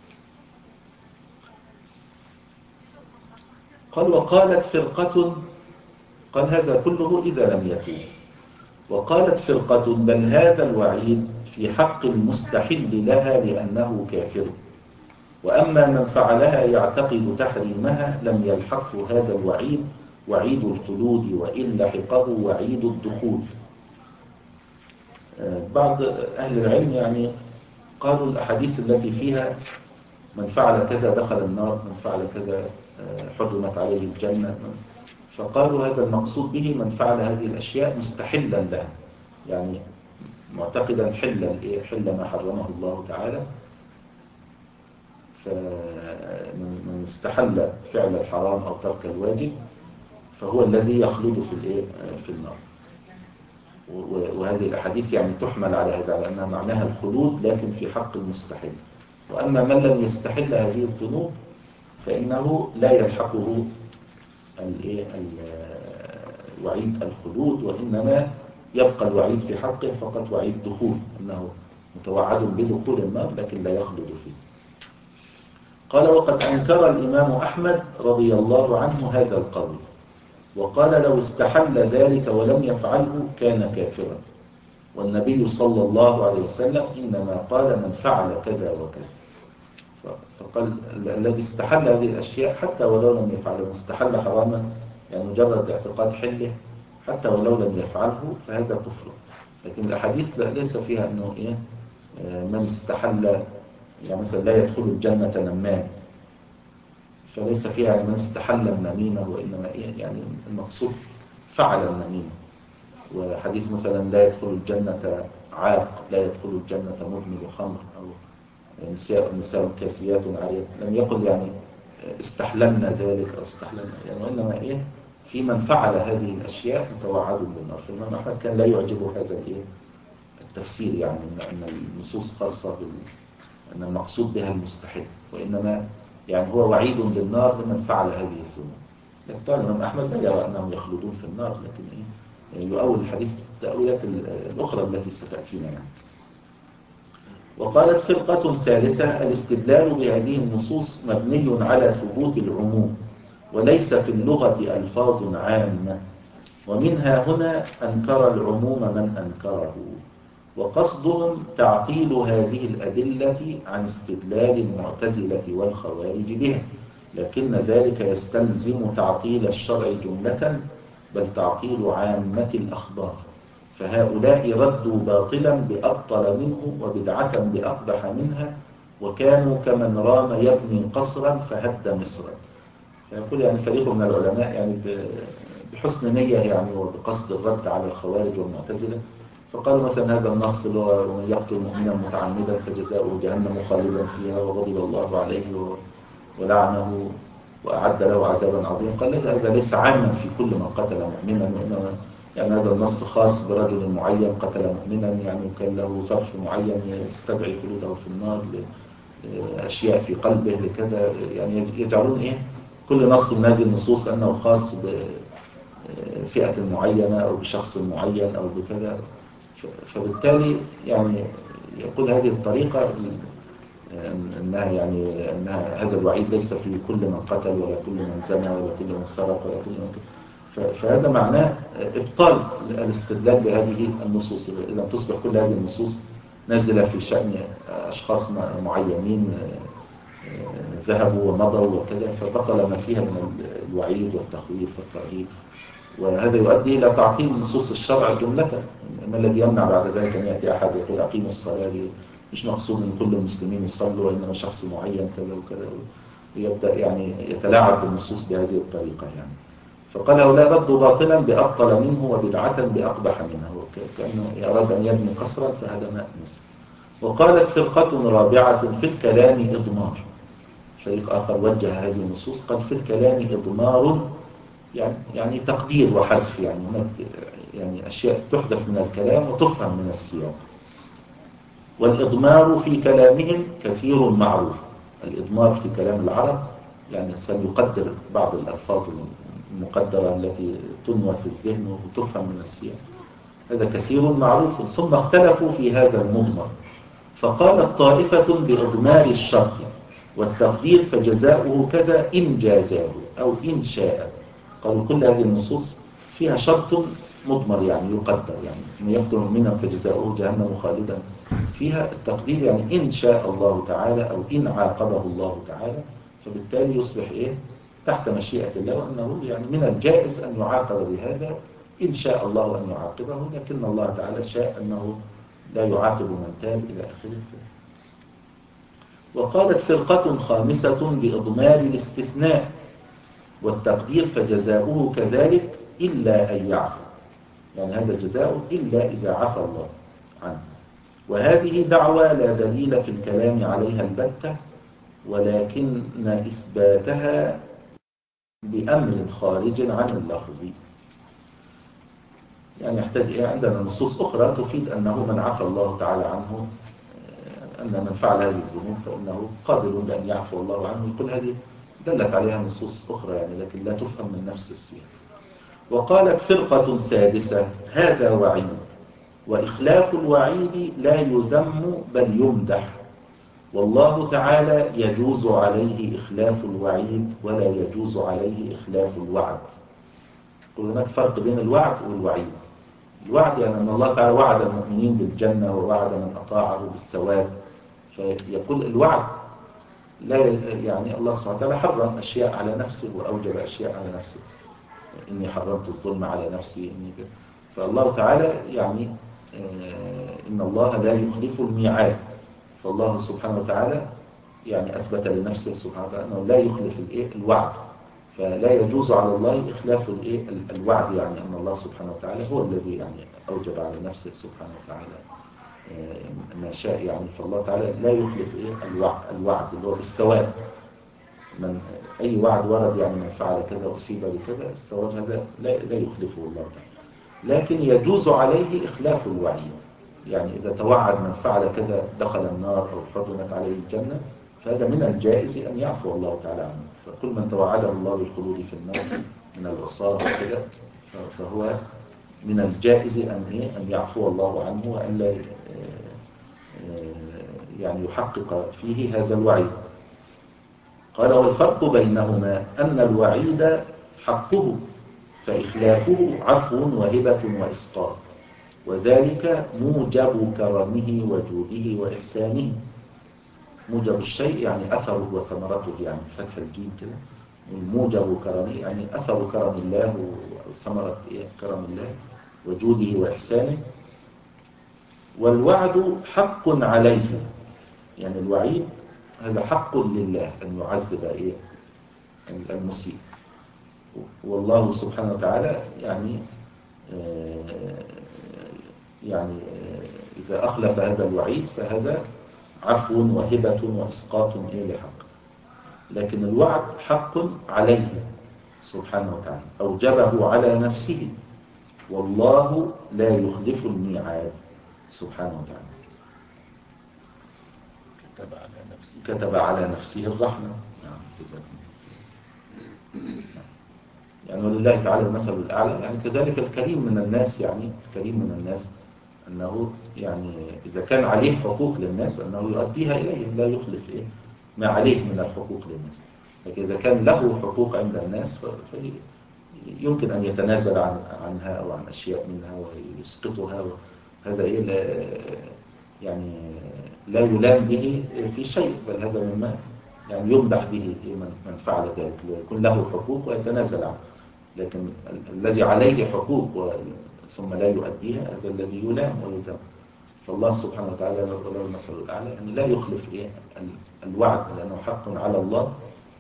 قال وقالت فرقة، قال هذا كله إذا لم يتوب. وقالت فرقة بل هذا الوعيد في حق المستحل لها لأنه كافر، وأما من فعلها يعتقد تحريمها لم يلحقه هذا الوعيد وعيد الخلود وإن لحقه وعيد الدخول. بعض أهل العلم يعني قالوا الأحاديث التي فيها من فعل كذا دخل النار، من فعل كذا حرمت عليه الجنة، فقالوا هذا المقصود به من فعل هذه الأشياء مستحلا لها، يعني معتقدا حلا حل ما حرمه الله تعالى. فمن استحل فعل الحرام أو ترك الواجب فهو الذي يخلد في الايه في النار. وهذه الأحاديث يعني تحمل على هذا، على أنها معناها الخلود لكن في حق المستحل. وأما من لم يستحل هذه الذنوب فإنه لا يلحقه وعيد الخلود، وإنما يبقى الوعيد في حقه فقط وعيد دخول، أنه متوعد بدخول النار لكن لا يخلد فيه. قال وقد أنكر الإمام أحمد رضي الله عنه هذا القول، وقال لو استحل ذلك ولم يفعله كان كافرا، والنبي صلى الله عليه وسلم إنما قال من فعل كذا وكذا. فقال الذي استحل هذه الأشياء حتى ولو لم يفعله، من استحل حراما يعني مجرد اعتقاد حله حتى ولو لم يفعله فهذا كفر. لكن الأحاديث ليس فيها أنه إيه من استحل يعني مثلا لا يدخل الجنة نمام، فليس فيها يعني من استحل النميمة، وإنما إيه يعني المقصود فعل النميمة. وحديث مثلا لا يدخل الجنة عاق، لا يدخل الجنة مدمن خمر، أو نساء نساء كاسيات عاريات، لم يقل يعني استحللنا ذلك أو استحللنا يعني، وإنما إيه في من فعل هذه الأشياء متوعد بالنار. فالإمام أحمد كان لا يعجبه هذا الإيه التفسير، يعني أن النصوص خاصة بال أن المقصود بها المستحيل، وإنما يعني هو وعيد بالنار لمن فعل هذه الذنوب. لكن طبعا الإمام أحمد لا يرى أنهم يخلدون في النار، لكن إيه يعني يؤول الحديث بالتأويلات الأخرى التي ستأتينا يعني. وقالت فرقة ثالثة الاستدلال بهذه النصوص مبني على ثبوت العموم، وليس في اللغة ألفاظ عامة، ومنها هنا أنكر العموم من أنكره، وقصدهم تعطيل هذه الأدلة عن استدلال المعتزلة والخوارج بها، لكن ذلك يستلزم تعطيل الشرع جملة بل تعطيل عامة الأخبار، فهؤلاء ردوا باطلا بأبطل منه وبدعة بأقبح منها، وكانوا كمن رام يبني قصرا فهد مصرا. فيقول يعني فريق من العلماء يعني بحسن نية يعني وبقصد الرد على الخوارج والمعتزلة، فقالوا مثلا هذا النص اللي هو ومن يقتل مؤمنا متعمدا فجزاؤه جهنم خالدا فيها وغضب الله عليه ولعنه وأعد له عذابا عظيما، قال هذا ليس عاما في كل من قتل مؤمنا، وإنما يعني هذا النص خاص برجل معين قتل مؤمنا، يعني كان له ظرف معين يستدعي خلوده في النار لأشياء في قلبه لكذا، يعني يجعلون إيه كل نص من هذه النصوص أنه خاص بفئة معينة أو بشخص معين أو بكذا. فبالتالي يعني يقول هذه الطريقة أنها يعني أنها هذا الوعيد ليس في كل من قتل ولا كل من زنى ولا كل من سرق ولا كل من، فهذا معناه إبطال الاستدلال بهذه النصوص. إذا تصبح كل هذه النصوص نازلة في شأن أشخاص معينين ذهبوا ومضوا وكذا، فبطل ما فيها من الوعيد والتخويف والترهيب، وهذا يؤدي إلى تعطيل نصوص الشرع جملة. ما الذي يمنع بعد ذلك أن يأتي أحد يقول أقيم الصلاة، مش مقصود أن كل المسلمين يصلوا وإنما شخص معين كذا وكذا، ويبدأ يعني يتلاعب بالنصوص بهذه الطريقة يعني. فقال هؤلاء ردوا باطلا بأبطل منه وبدعة بأقبح منه، وكأنه أراد أن يبني قصرا فهذا ما مثل. وقالت فرقة رابعة في الكلام إضمار، فريق آخر وجه هذه النصوص قال في الكلام إضمار، يعني يعني تقدير وحذف، يعني هناك يعني أشياء تحذف من الكلام وتفهم من السياق. والإضمار في كلامهم كثير معروف. الإضمار في كلام العرب يعني الإنسان يقدر بعض الألفاظ المقدرة التي تنوى في الذهن وتفهم من السياق، هذا كثير معروف. ثم اختلفوا في هذا المضمر، فقالت طائفة بإضمار الشرط والتقدير فجزاؤه كذا إن جازاه أو إن شاء. قالوا كل هذه النصوص فيها شرط مضمر يعني يقدر، يعني إن يقدر مؤمنا فجزاؤه جهنم خالدا فيها. التقدير يعني إن شاء الله تعالى أو إن عاقبه الله تعالى، فبالتالي يصبح إيه تحت مشيئة الله، وأنه يعني من الجائز أن يعاقب بهذا إن شاء الله أن يعاقبه، لكن الله تعالى شاء أنه لا يعاقب من تاب إلى آخره. وقالت فرقة خامسة بإضمار الاستثناء والتقدير فجزاؤه كذلك إلا أن يعفو، يعني هذا جزاؤه إلا إذا عفى الله عنه. وهذه دعوى لا دليل في الكلام عليها البتة، ولكن إثباتها بأمر خارج عن اللفظ. يعني يحتاج عندنا نصوص أخرى تفيد أنه من عفى الله تعالى عنه، أن من فعل هذه الذنوب فإنه قادر بأن يعفو الله عنه. يقول هذه دلت عليها نصوص أخرى يعني، لكن لا تفهم من نفس السياق. وقالت فرقة سادسة هذا وعيد، وإخلاف الوعيد لا يذم بل يمدح، والله تعالى يجوز عليه إخلاف الوعيد ولا يجوز عليه إخلاف الوعد. يقول هناك فرق بين الوعد والوعيد. الوعد يعني أن الله تعالى وعد المؤمنين بالجنة ووعد من أطاعه بالثواب، فيقول الوعد لا يعني الله سبحانه وتعالى حرم أشياء على نفسه وأوجب أشياء على نفسه، إني حرمت الظلم على نفسي إني كده. فالله تعالى يعني إن الله لا يخلف الميعاد، فالله سبحانه وتعالى يعني أثبت لنفسه سبحانه وتعالى أنه لا يخلف الوعد، فلا يجوز على الله إخلاف الوعد، يعني أن الله سبحانه وتعالى هو الذي يعني أوجب على نفسه سبحانه وتعالى ما شاء يعني. فالله تعالى لا يخلف الوعد، الوعد اللي هو بالثواب. من أي وعد ورد يعني من فعل كذا أصيب بكذا الثواب، هذا لا, لا يخلفه الله تعالى. لكن يجوز عليه إخلاف الوعيد، يعني إذا توعد من فعل كذا دخل النار أو حرمت عليه الجنة، فهذا من الجائز أن يعفو الله تعالى عنه. فكل من توعده الله بالخلود في النار من العصاة وكذا فهو من الجائز أن إيه أن يعفو الله عنه وأن لا يعني يحقق فيه هذا الوعيد. قال والفرق بينهما أن الوعيد حقه فإخلافه عفو وهبة وإسقاط، وذلك موجب كرمه وجوده وإحسانه. موجب الشيء يعني أثره وثمرته، يعني فتح الجيم كده. موجب كرمه يعني أثر كرم الله وثمرة كرم الله وجوده وإحسانه. والوعد حق عليه، يعني الوعيد هذا حق لله أن يعذب إيه المسيء، والله سبحانه وتعالى يعني يعني إذا أخلف هذا الوعيد فهذا عفو وهبة وإسقاط إيه لحق. لكن الوعد حق عليه سبحانه وتعالى، أوجبه على نفسه، والله لا يخلف الميعاد سبحانه وتعالى. كتب على نفسه كتب على نفسه الرحمة. نعم يعني ولله تعالى المثل الأعلى. يعني كذلك الكريم من الناس، يعني الكريم من الناس أنه يعني إذا كان عليه حقوق للناس أنه يؤديها إليهم، لا يخلف إيه ما عليه من الحقوق للناس. لكن إذا كان له حقوق عند الناس فيمكن أن يتنازل عن عنها أو عن أشياء منها ويسقطها، وهذا إيه لا يعني لا يلام به في شيء، بل هذا مما يعني يمدح به من من فعل ذلك، ويكون له حقوق ويتنازل عنه. لكن الذي عليه حقوق ثم لا يؤديها هذا الذي يلام ويذم. فالله سبحانه وتعالى له المثل الأعلى، يعني لا يخلف إيه الوعد لأنه حق على الله،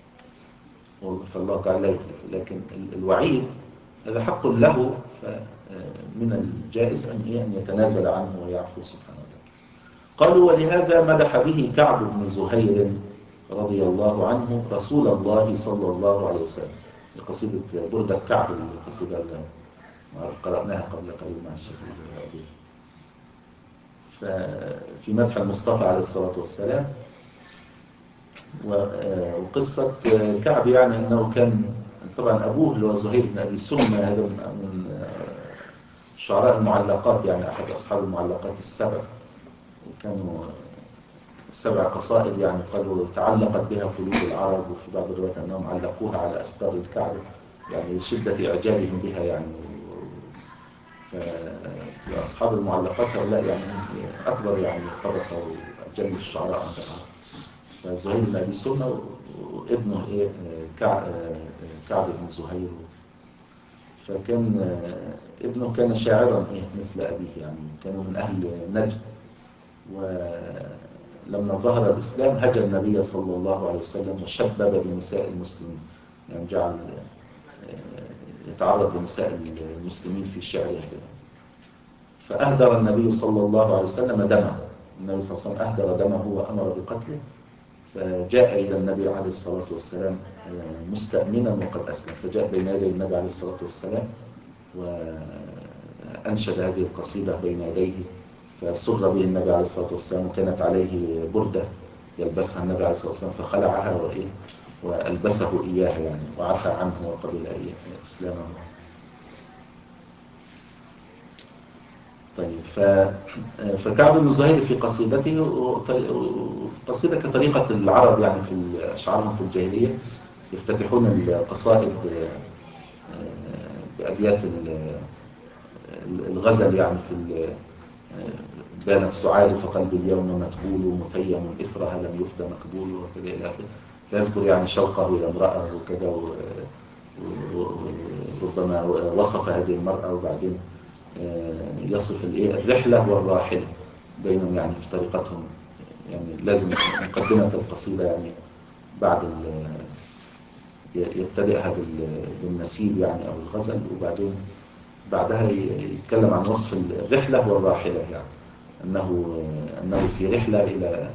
فالله تعالى لا يخلف. لكن الوعيد هذا حق له، فمن الجائز أن إيه أن يتنازل عنه ويعفو سبحانه وتعالى. قالوا ولهذا مدح به كعب بن زهير رضي الله عنه رسول الله صلى الله عليه وسلم. قصيدة بردة كعب، القصيدة اللي قرأناها قبل قليل مع الشيخ الأبي. ففي مدح المصطفى عليه الصلاة والسلام. وقصة كعب يعني أنه كان طبعا أبوه اللي هو زهير بن أبي سلمى، هذا من شعراء المعلقات، يعني أحد أصحاب المعلقات السبع، وكانوا سبع قصائد يعني قالوا تعلقت بها قلوب العرب، وفي بعض الروايات أنهم علقوها على أستار الكعبة يعني لشدة إعجابهم بها يعني. فأصحاب المعلقات هؤلاء يعني أكبر يعني طبقة وأجل الشعراء عند العرب. فزهير بن أبي سلمى وابنه إيه كعب, كعب بن زهير. فكان ابنه كان شاعرا إيه مثل أبيه، يعني كانوا من أهل نجد. ولما ظهر الإسلام هجر النبي صلى الله عليه وسلم وشبب بنساء المسلمين، يعني جعل يتعرض لنساء المسلمين في شعره. فأهدر النبي صلى الله عليه وسلم دمه، النبي صلى الله عليه وسلم أهدر دمه وأمر بقتله. فجاء إلى النبي عليه الصلاة والسلام مستأمنا وقد أسلم، فجاء بين يدي النبي عليه الصلاة والسلام وأنشد هذه القصيدة بين يديه، فسر به النبي عليه الصلاة والسلام، وكانت عليه بردة يلبسها النبي عليه الصلاة والسلام، فخلعها وإيه وألبسه إياها يعني، وعفى عنه وقبل إسلامه. طيب ف... فكعب بن زهير في قصيدته، قصيدة كطريقة العرب يعني في أشعارهم في الجاهلية، يفتتحون القصائد بأبيات الغزل يعني في بانت سعاد فقلبي اليوم متبول متيم إثرها لم يفد مقبول وكذا إلى آخره. فيذكر يعني شوقه إلى امرأة وكذا، وربما وصف هذه المرأة، وبعدين يصف الرحلة والراحلة بينهم يعني في طريقتهم. يعني لازم مقدمة القصيدة يعني بعد يبتدئها بالنسيب يعني أو الغزل، وبعدين بعدها يتكلم عن وصف الرحلة والراحلة، يعني أنه أنه في رحلة إلى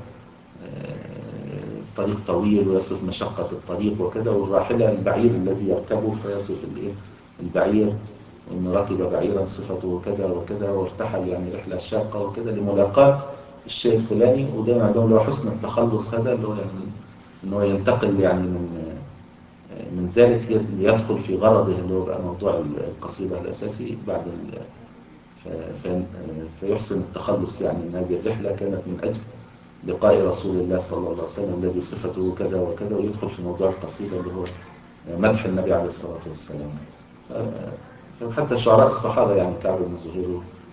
طريق طويل ويصف مشقة الطريق وكذا، والراحلة البعير الذي يركبه فيصف البعير وإن ركب بعيرا صفته كذا وكذا وارتحل يعني رحلة شاقة وكذا لملاقاة الشيء الفلاني. ودائما عندهم له حسن التخلص هذا اللي هو يعني إنه ينتقل يعني من من ذلك ليدخل في غرضه اللي هو بقى موضوع القصيدة الأساسي بعد ال... ف... فيحسن التخلص يعني من هذه الرحلة كانت من أجل لقاء رسول الله صلى الله عليه وسلم الذي صفته كذا وكذا، ويدخل في موضوع القصيدة اللي هو مدح النبي عليه الصلاة والسلام. فحتى شعراء الصحابة يعني كعب بن زهير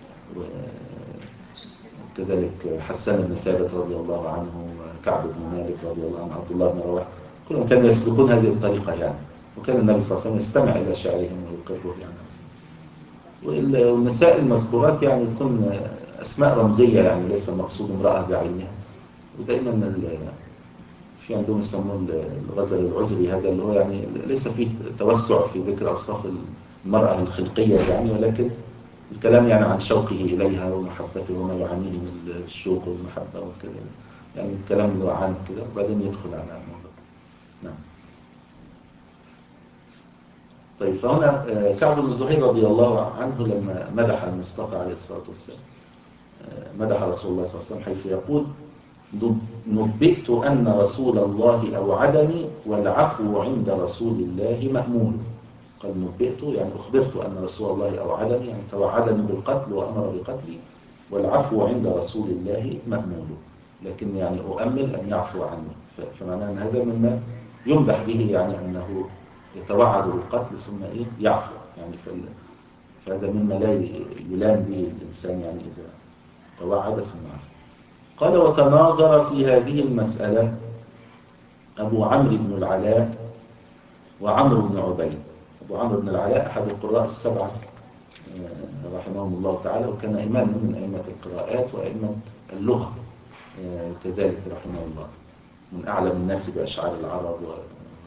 وكذلك حسان بن ثابت رضي الله عنه وكعب بن مالك رضي الله عنه عبد الله بن رواحة كلهم كانوا يسلكون هذه الطريقة يعني، وكان النبي صلى الله عليه وسلم يستمع إلى شعرهم ويقره يعني. والنساء المذكورات يعني تكون أسماء رمزية يعني ليس المقصود امرأة بعينها. ودائما في عندهم يسمون الغزل العذري هذا اللي هو يعني ليس فيه توسع في ذكر أوصاف المرأة الخلقية يعني، ولكن الكلام يعني عن شوقه إليها ومحبته وما يعانيه من الشوق والمحبة وكذا، يعني الكلام اللي عام كده وبعدين يدخل على الموضوع. نعم. طيب فهنا كعب بن زهير رضي الله عنه لما مدح المصطفى عليه الصلاة والسلام، مدح رسول الله صلى الله عليه وسلم حيث يقول نبئت أن رسول الله أوعدني والعفو عند رسول الله مأمول. قال نبئت يعني أخبرت أن رسول الله أوعدني يعني توعدني بالقتل وأمر بقتلي، والعفو عند رسول الله مأمول، لكن يعني أؤمل أن يعفو عني. فمعناه أن هذا مما يمدح به يعني أنه يتوعد بالقتل ثم إيه يعفو يعني، فهذا مما لا يلام به الإنسان يعني إذا توعد ثم عفو. قال وتناظر في هذه المسألة أبو عمرو بن العلاء وعمرو بن عبيد. أبو عمرو بن العلاء أحد القراء السبعة رحمهم الله تعالى، وكان إمام من أئمة القراءات وأئمة اللغة كذلك رحمه الله، من أعلم الناس بأشعار العرب. و...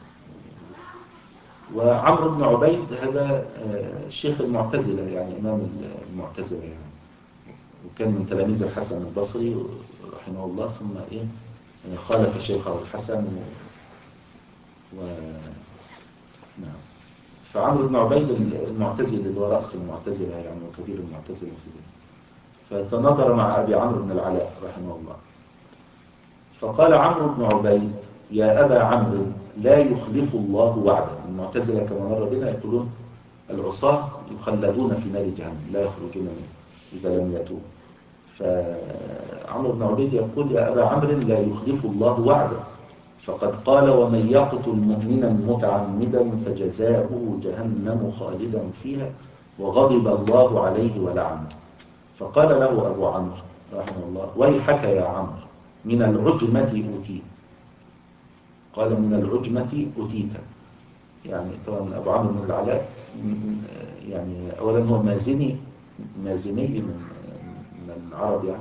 وعمرو بن عبيد هذا شيخ المعتزلة يعني إمام المعتزلة يعني، وكان من تلاميذ الحسن البصري رحمه الله، ثم إيه خالف شيخه الحسن و... و... نعم. فعمرو بن عبيد المعتزلي اللي هو رأس المعتزلة يعني وكبير المعتزلة في ذلك، فتناظر مع أبي عمرو بن العلاء رحمه الله، فقال عمرو بن عبيد: يا أبا عمرو لا يخلف الله وعده. المعتزلة كما مر بنا يقولون العصاة يخلدون في نار جهنم لا يخرجون منه إذا لم يتوب. فعمرو بن عبيد يقول: يا أبا عمرو لا يخلف الله وعده، فقد قال: ومن يقتل مؤمنا متعمدا فجزاؤه جهنم خالدا فيها وغضب الله عليه ولعنه. فقال له أبو عمرو رحمه الله: ويحك يا عمرو، من العجمة أوتيت. قال: من العجمة أوتيت. يعني طبعا أبو عمرو بن العلاء يعني أولا هو مازني مازني من من العرب يعني،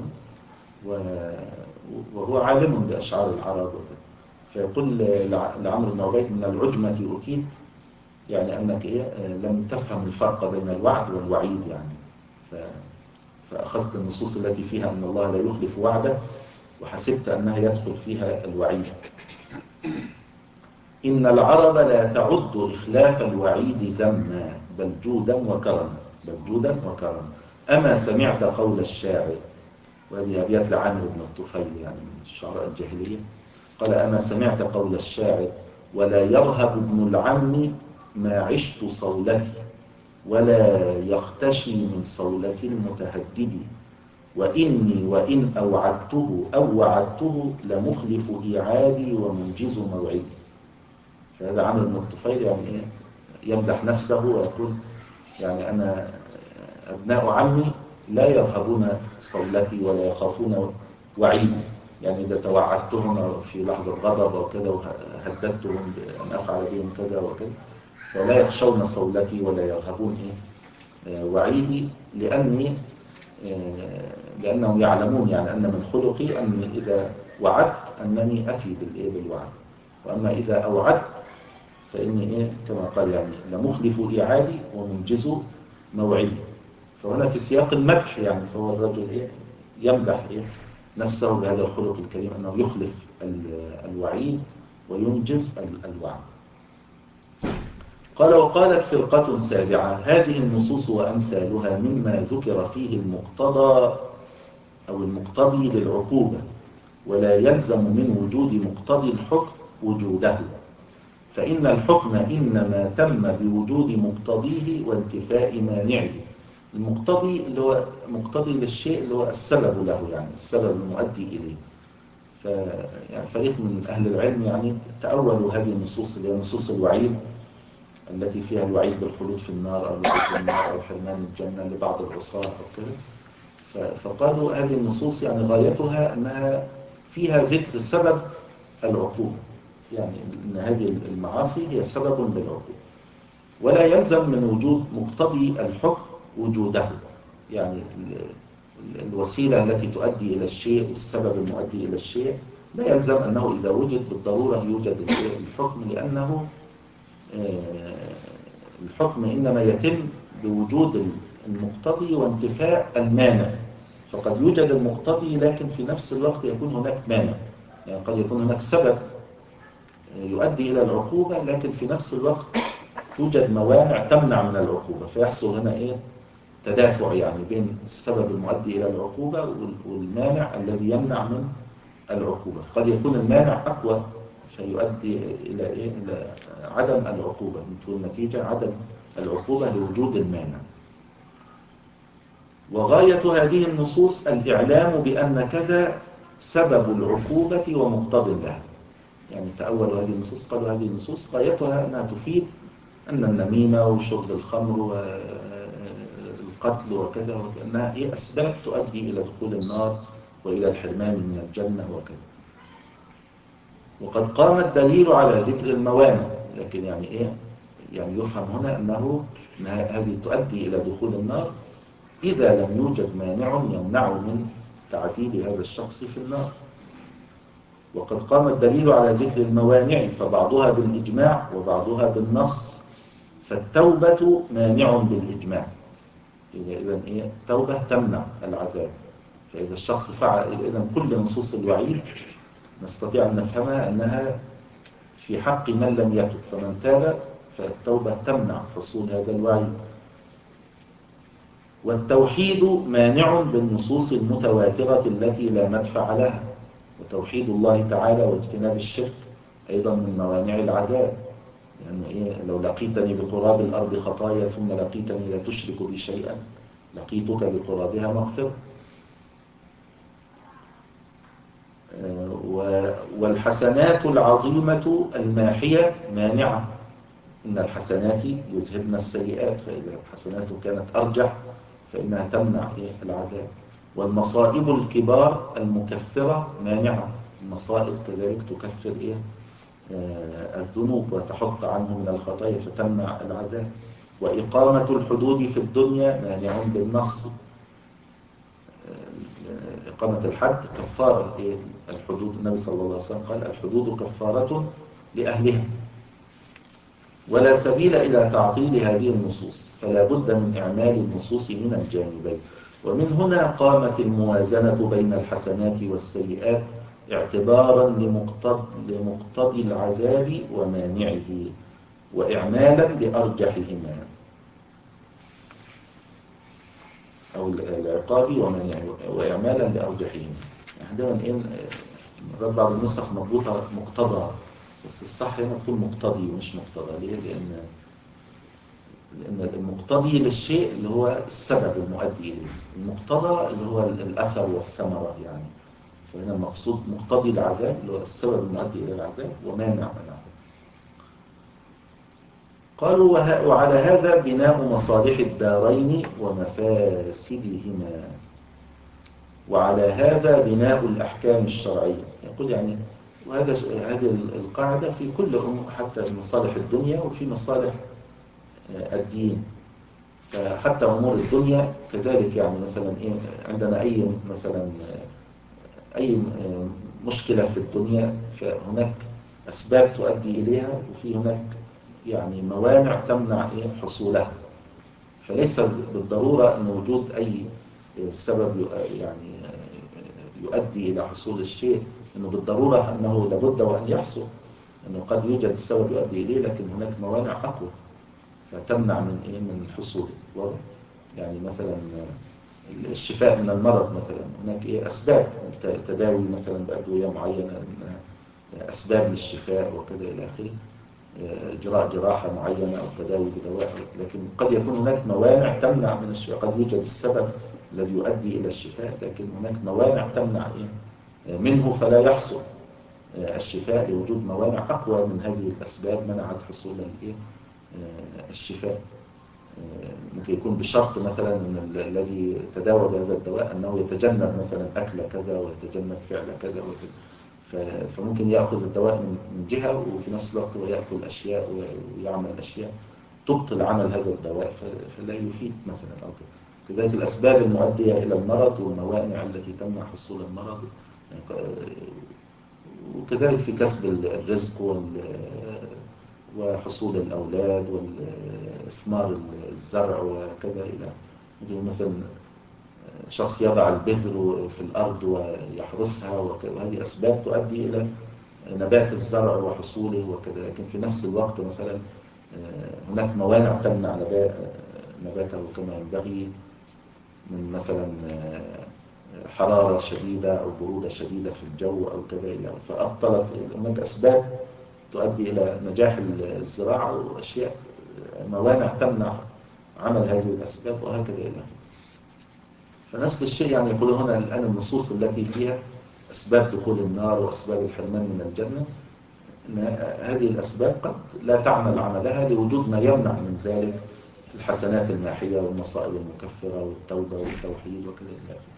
وهو عالم بأشعار العرب وكذا. فيقول لعمرو بن عبيد: من العجمة أوتيت، يعني أنك إيه لم تفهم الفرق بين الوعد والوعيد يعني. ف فأخذت النصوص التي فيها أن الله لا يخلف وعده وحسبت أنها يدخل فيها الوعيد. إن العرب لا تعد إخلاف الوعيد ذما بل جودا وكرما، بل جودا وكرما. أما سمعت قول الشاعر، وهذه أبيات لعامر بن الطفيل يعني من الشعراء الجاهلية، قال: أما سمعت قول الشاعر: ولا يرهب ابن العم ما عشت صولتي، ولا يختشي من صولة المتهدد، وإني وإن أوعدته أو وعدته لمخلف إيعادي ومنجز موعدي. فهذا عامر بن الطفيل يعني إيه يمدح نفسه ويقول: يعني أنا أبناء عمي لا يرهبون صولتي ولا يخافون وعيدي، يعني إذا توعدتهم في لحظة غضب أو كذا وهددتهم بأن أفعل بهم كذا وكذا فلا يخشون صولتي ولا يرهبون إيه وعيدي، لأني لأنهم يعلمون يعني أن من خلقي أني إذا وعدت أنني أفي بالإيه بالوعد، وأما إذا أوعدت فإني إيه كما قال يعني لمخلف إيعادي ومنجز موعدي. فهنا في سياق المدح يعني، فهو الرجل إيه يمدح إيه نفسه بهذا الخلق الكريم أنه يخلف الوعيد وينجز الوعد. قال: وقالت فرقة سابعة: هذه النصوص وأمثالها مما ذكر فيه المقتضى أو المقتضي للعقوبة، ولا يلزم من وجود مقتضي الحكم وجوده، فإن الحكم إنما تم بوجود مقتضيه وانتفاء مانعه. المقتضي اللي هو مقتضي للشيء اللي هو السبب له يعني السبب المؤدي إليه. يعني فريق من أهل العلم يعني تأولوا هذه النصوص اللي هي نصوص الوعيد التي فيها الوعيد بالخلود في النار أو الوعيد في النار أو حرمان الجنة لبعض العصاة أو كذا، فقالوا هذه النصوص يعني غايتها أنها فيها ذكر سبب العقوبة، يعني أن هذه المعاصي هي سبب للعقوبة، ولا يلزم من وجود مقتضي الحكم وجوده، يعني الوسيلة التي تؤدي إلى الشيء والسبب المؤدي إلى الشيء لا يلزم أنه إذا وجد بالضرورة يوجد الحكم، لأنه الحكم إنما يتم بوجود المقتضي وانتفاء المانع. فقد يوجد المقتضي لكن في نفس الوقت يكون هناك مانع، يعني قد يكون هناك سبب يؤدي إلى العقوبة لكن في نفس الوقت توجد موانع تمنع من العقوبة، فيحصل هنا إيه تدافع يعني بين السبب المؤدي إلى العقوبة والمانع الذي يمنع من العقوبة. قد يكون المانع أقوى فيؤدي إلى إيه إلى عدم العقوبة، تكون نتيجة عدم العقوبة لوجود المانع. وغاية هذه النصوص الإعلام بأن كذا سبب العقوبة ومقتضى لها. يعني تأولوا هذه النصوص قالوا هذه النصوص غايتها أنها تفيد أن النميمة وشرب الخمر والقتل وكذا وأنها هي أسباب تؤدي إلى دخول النار وإلى الحرمان من الجنة وكذا. وقد قام الدليل على ذكر الموانع، لكن يعني إيه يعني يفهم هنا أنه هذه تؤدي إلى دخول النار إذا لم يوجد مانع يمنع من تعذيب هذا الشخص في النار. وقد قام الدليل على ذكر الموانع فبعضها بالإجماع وبعضها بالنص، فالتوبة مانع بالإجماع، إذا إيه التوبة تمنع العذاب، فإذا الشخص فعل إذا كل نصوص الوعيد نستطيع أن نفهمها أنها في حق من لم يتب، فمن تاب فالتوبة تمنع حصول هذا الوعيد. والتوحيد مانع بالنصوص المتواترة التي لا مدفع لها، وتوحيد الله تعالى واجتناب الشرك أيضا من موانع العذاب، لأنه إيه لو لقيتني بقراب الأرض خطايا ثم لقيتني لا تشرك بي شيئا لقيتك بقرابها مغفرة. والحسنات العظيمة الماحية مانعة، إن الحسنات يذهبن السيئات، فإذا الحسنات كانت أرجح فإنها تمنع العذاب. والمصائب الكبار المكفرة مانعة، المصائب كذلك تكفر إيه؟ آه الذنوب وتحط عنه من الخطايا فتمنع العذاب. وإقامة الحدود في الدنيا مانع بالنص، آه إقامة الحد كفارة إيه؟ الحدود، النبي صلى الله عليه وسلم قال الحدود كفارة لأهلها. ولا سبيل إلى تعطيل هذه النصوص، فلا بد من إعمال النصوص من الجانبين. ومن هنا قامت الموازنة بين الحسنات والسيئات اعتبارا لمقتضي العذاب ومانعه، وإعمالا لأرجحهما، أو العقاب ومانعه وإعمالا لأرجحهما. يعني دائما إن بعض النسخ مضبوطة مقتضى، بس الصح هنا تكون مقتضي مش مقتضى. ليه؟ لأن لأن المقتضي للشيء اللي هو السبب المؤدي إليه، المقتضى اللي هو الأثر والثمرة يعني. فهنا المقصود مقتضي العذاب اللي هو السبب المؤدي إلى العذاب، ومانع العذاب. قالوا وعلى هذا بناء مصالح الدارين ومفاسدهما، وعلى هذا بناء الأحكام الشرعية. يقول يعني وهذا هذه القاعدة في كل أمور، حتى مصالح الدنيا وفي مصالح الدين. فحتى أمور الدنيا كذلك، يعني مثلا إيه عندنا أي مثلا أي مشكلة في الدنيا فهناك أسباب تؤدي إليها، وفي هناك يعني موانع تمنع إيه حصولها. فليس بالضرورة أن وجود أي سبب يعني يؤدي إلى حصول الشيء أنه بالضرورة أنه لابد وأن يحصل، أنه قد يوجد السبب يؤدي إليه لكن هناك موانع أقوى فتمنع من إيه من حصوله. واضح؟ يعني مثلا الشفاء من المرض مثلا هناك إيه أسباب تداوي مثلا بأدوية معينة، أسباب للشفاء وكذا إلى آخره، إجراء جراحة معينة أو تداوي بدواء. لكن قد يكون هناك موانع تمنع من الشفاء، قد يوجد السبب الذي يؤدي إلى الشفاء لكن هناك موانع تمنع إيه منه فلا يحصل الشفاء، لوجود موانع أقوى من هذه الأسباب منعت حصول الشفاء. ممكن يكون بشرط مثلا أن الذي تداوى بهذا الدواء أنه يتجنب مثلا أكل كذا ويتجنب فعل كذا وكذا، فممكن يأخذ الدواء من جهة وفي نفس الوقت ويأكل أشياء ويعمل أشياء تبطل عمل هذا الدواء فلا يفيد مثلا أو كذا. كذلك الأسباب المؤدية إلى المرض والموانع التي تمنع حصول المرض، وكذلك في كسب الرزق وحصول الأولاد وإثمار الزرع وكذا إلى مثلا شخص يضع البذر في الأرض ويحرسها، وهذه أسباب تؤدي إلى نبات الزرع وحصوله وكذا. لكن في نفس الوقت مثلا هناك موانع تمنع نباته كما ينبغي، من مثلا حرارة شديدة أو برودة شديدة في الجو أو كذا إلى فأبطلت. هناك أسباب تؤدي إلى نجاح الزراعة وأشياء موانع تمنع عمل هذه الأسباب وهكذا إلى آخره. فنفس الشيء يعني يقول هنا الآن النصوص التي فيها أسباب دخول النار وأسباب الحرمان من الجنة، إن هذه الأسباب قد لا تعمل عملها لوجود ما يمنع من ذلك، الحسنات الماحية والمصائب المكفرة والتوبة والتوحيد وكذا إلى آخره.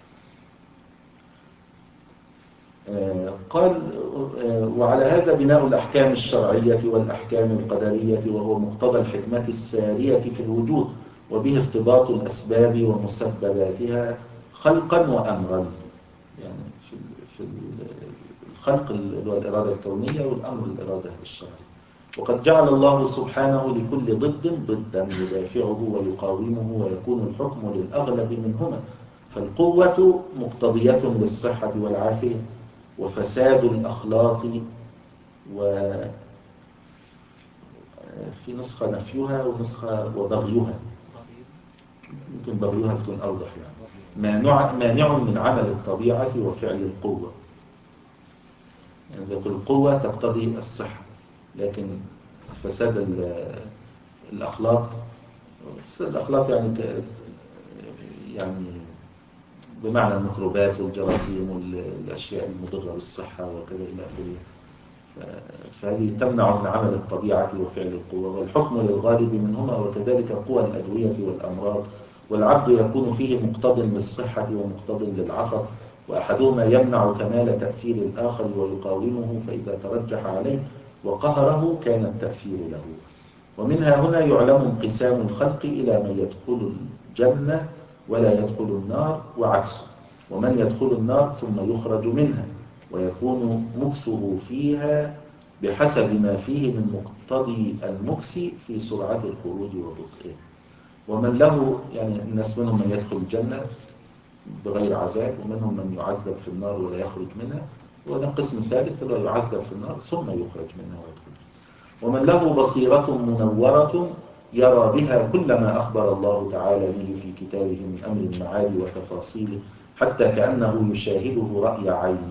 قال وعلى هذا بناء الأحكام الشرعية والأحكام القدرية، وهو مقتضى الحكمة السارية في الوجود، وبه ارتباط الأسباب ومسبباتها خلقا وأمرا. يعني في في الخلق اللي هو الإرادة الكونية، والأمر الإرادة الشرعية. وقد جعل الله سبحانه لكل ضد ضدا يدافعه ويقاومه، ويكون الحكم للأغلب منهما، فالقوة مقتضية للصحة والعافية، وفساد الأخلاق، وفي نسخة نفيها ونسخة وبغيها، يمكن بغيها تكون أوضح يعني. مانع, مانع من عمل الطبيعة وفعل القوة، يعني زي يقول القوة تقتضي الصحة، لكن فساد الأخلاق، فساد الأخلاق يعني يعني بمعنى الميكروبات والجراثيم والأشياء المضرة بالصحة وكذا إلى آخره، فهذه تمنع من عمل الطبيعة وفعل القوة. والحكم للغالب منهما، وكذلك قوى الأدوية والأمراض، والعبد يكون فيه مقتض للصحة ومقتض للعطب، وأحدهما يمنع كمال تأثير الآخر ويقاومه، فإذا ترجح عليه وقهره كان التأثير له. ومنها هنا يعلم انقسام الخلق إلى من يدخل الجنة ولا يدخل النار وعكسه، ومن يدخل النار ثم يخرج منها، ويكون مكثه فيها بحسب ما فيه من مقتضي المكث في سرعة الخروج وبطئه. ومن له، يعني الناس منهم من يدخل الجنة بغير عذاب، ومنهم من يعذب في النار ولا يخرج منها، وهذا قسم ثالث لا يعذب في النار ثم يخرج منها ويدخل. ومن له بصيرة منورة يرى بها كل ما أخبر الله تعالى به في كتابه من أمر المعاد وتفاصيله، حتى كأنه يشاهده رأي عين،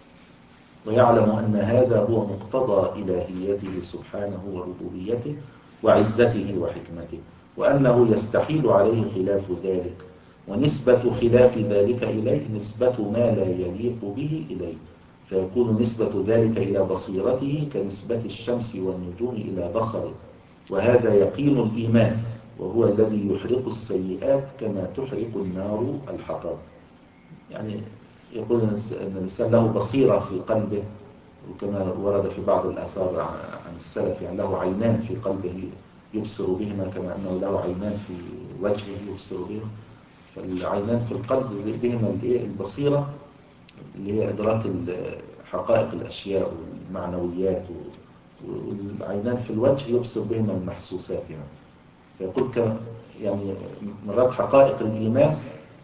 ويعلم أن هذا هو مقتضى إلهيته سبحانه وربوبيته وعزته وحكمته، وأنه يستحيل عليه خلاف ذلك، ونسبة خلاف ذلك إليه نسبة ما لا يليق به إليه، فيكون نسبة ذلك إلى بصيرته كنسبة الشمس والنجوم إلى بصره، وهذا يقين الإيمان، وهو الذي يحرق السيئات كما تحرق النار الحطب. يعني يقول أن الإنسان له بصيرة في قلبه، وكما ورد في بعض الآثار عن السلف، يعني له عينان في قلبه يبصر بهما، كما أنه له عينان في وجهه يبصر بهما. فالعينان في القلب بهما البصيرة اللي هي إدراك حقائق الأشياء والمعنويات، والعينان في الوجه يبصر بهما المحسوسات. يعني فيقول ك يعني مرات حقائق الإيمان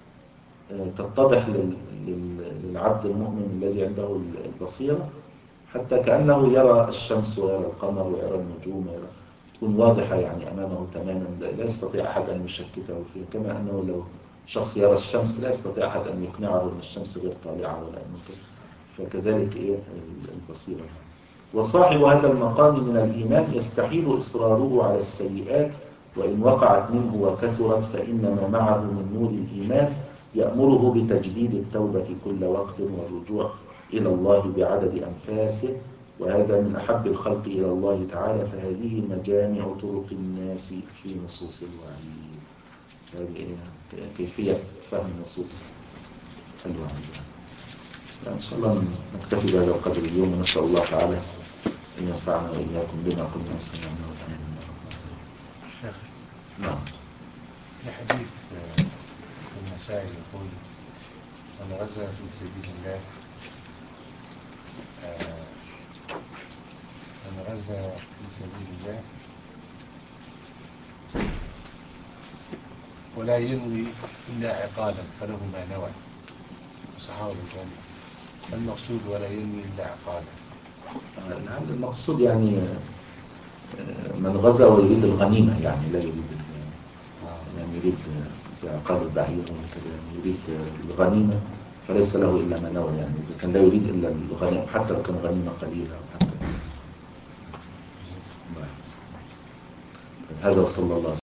تتضح للعبد المؤمن الذي عنده البصيرة، حتى كأنه يرى الشمس ويرى القمر ويرى النجوم، ويرى تكون واضحة يعني أمامه تماما، لا يستطيع أحد أن يشككه فيه. كما أنه لو شخص يرى الشمس لا يستطيع أحد أن يقنعه أن الشمس غير طالعة ولا أنه، فكذلك إيه البصيرة. وصاحب هذا المقام من الإيمان يستحيل إصراره على السيئات، وإن وقعت منه وكثرت فإنما معه من نور الإيمان يأمره بتجديد التوبة كل وقت والرجوع إلى الله بعدد أنفاسه، وهذا من أحب الخلق إلى الله تعالى، فهذه مجامع طرق الناس في نصوص الوعيد. هذه كيفية فهم نصوص الوعيد. إن شاء الله نكتفي بهذا القدر اليوم، ونسأل الله تعالى أن ينفعنا وإياكم بما قلنا وسمعنا وتعلمنا. شيخ، نعم. في حديث في المسائل يقول: من غزا في سبيل الله من غزا في سبيل الله ولا ينوي إلا عقالا فله ما نوى، وصحابه ذلك. المقصود ولا ينوي إلا عقالا. لعل المقصود يعني من غزا ويريد الغنيمة، يعني لا يريد يعني يريد زي عقال البعير وكذا، يريد الغنيمة فليس له إلا ما نوى. يعني إذا كان لا يريد إلا الغنيمة حتى لو كان غنيمة قليلة حتى. هذا وصلى الله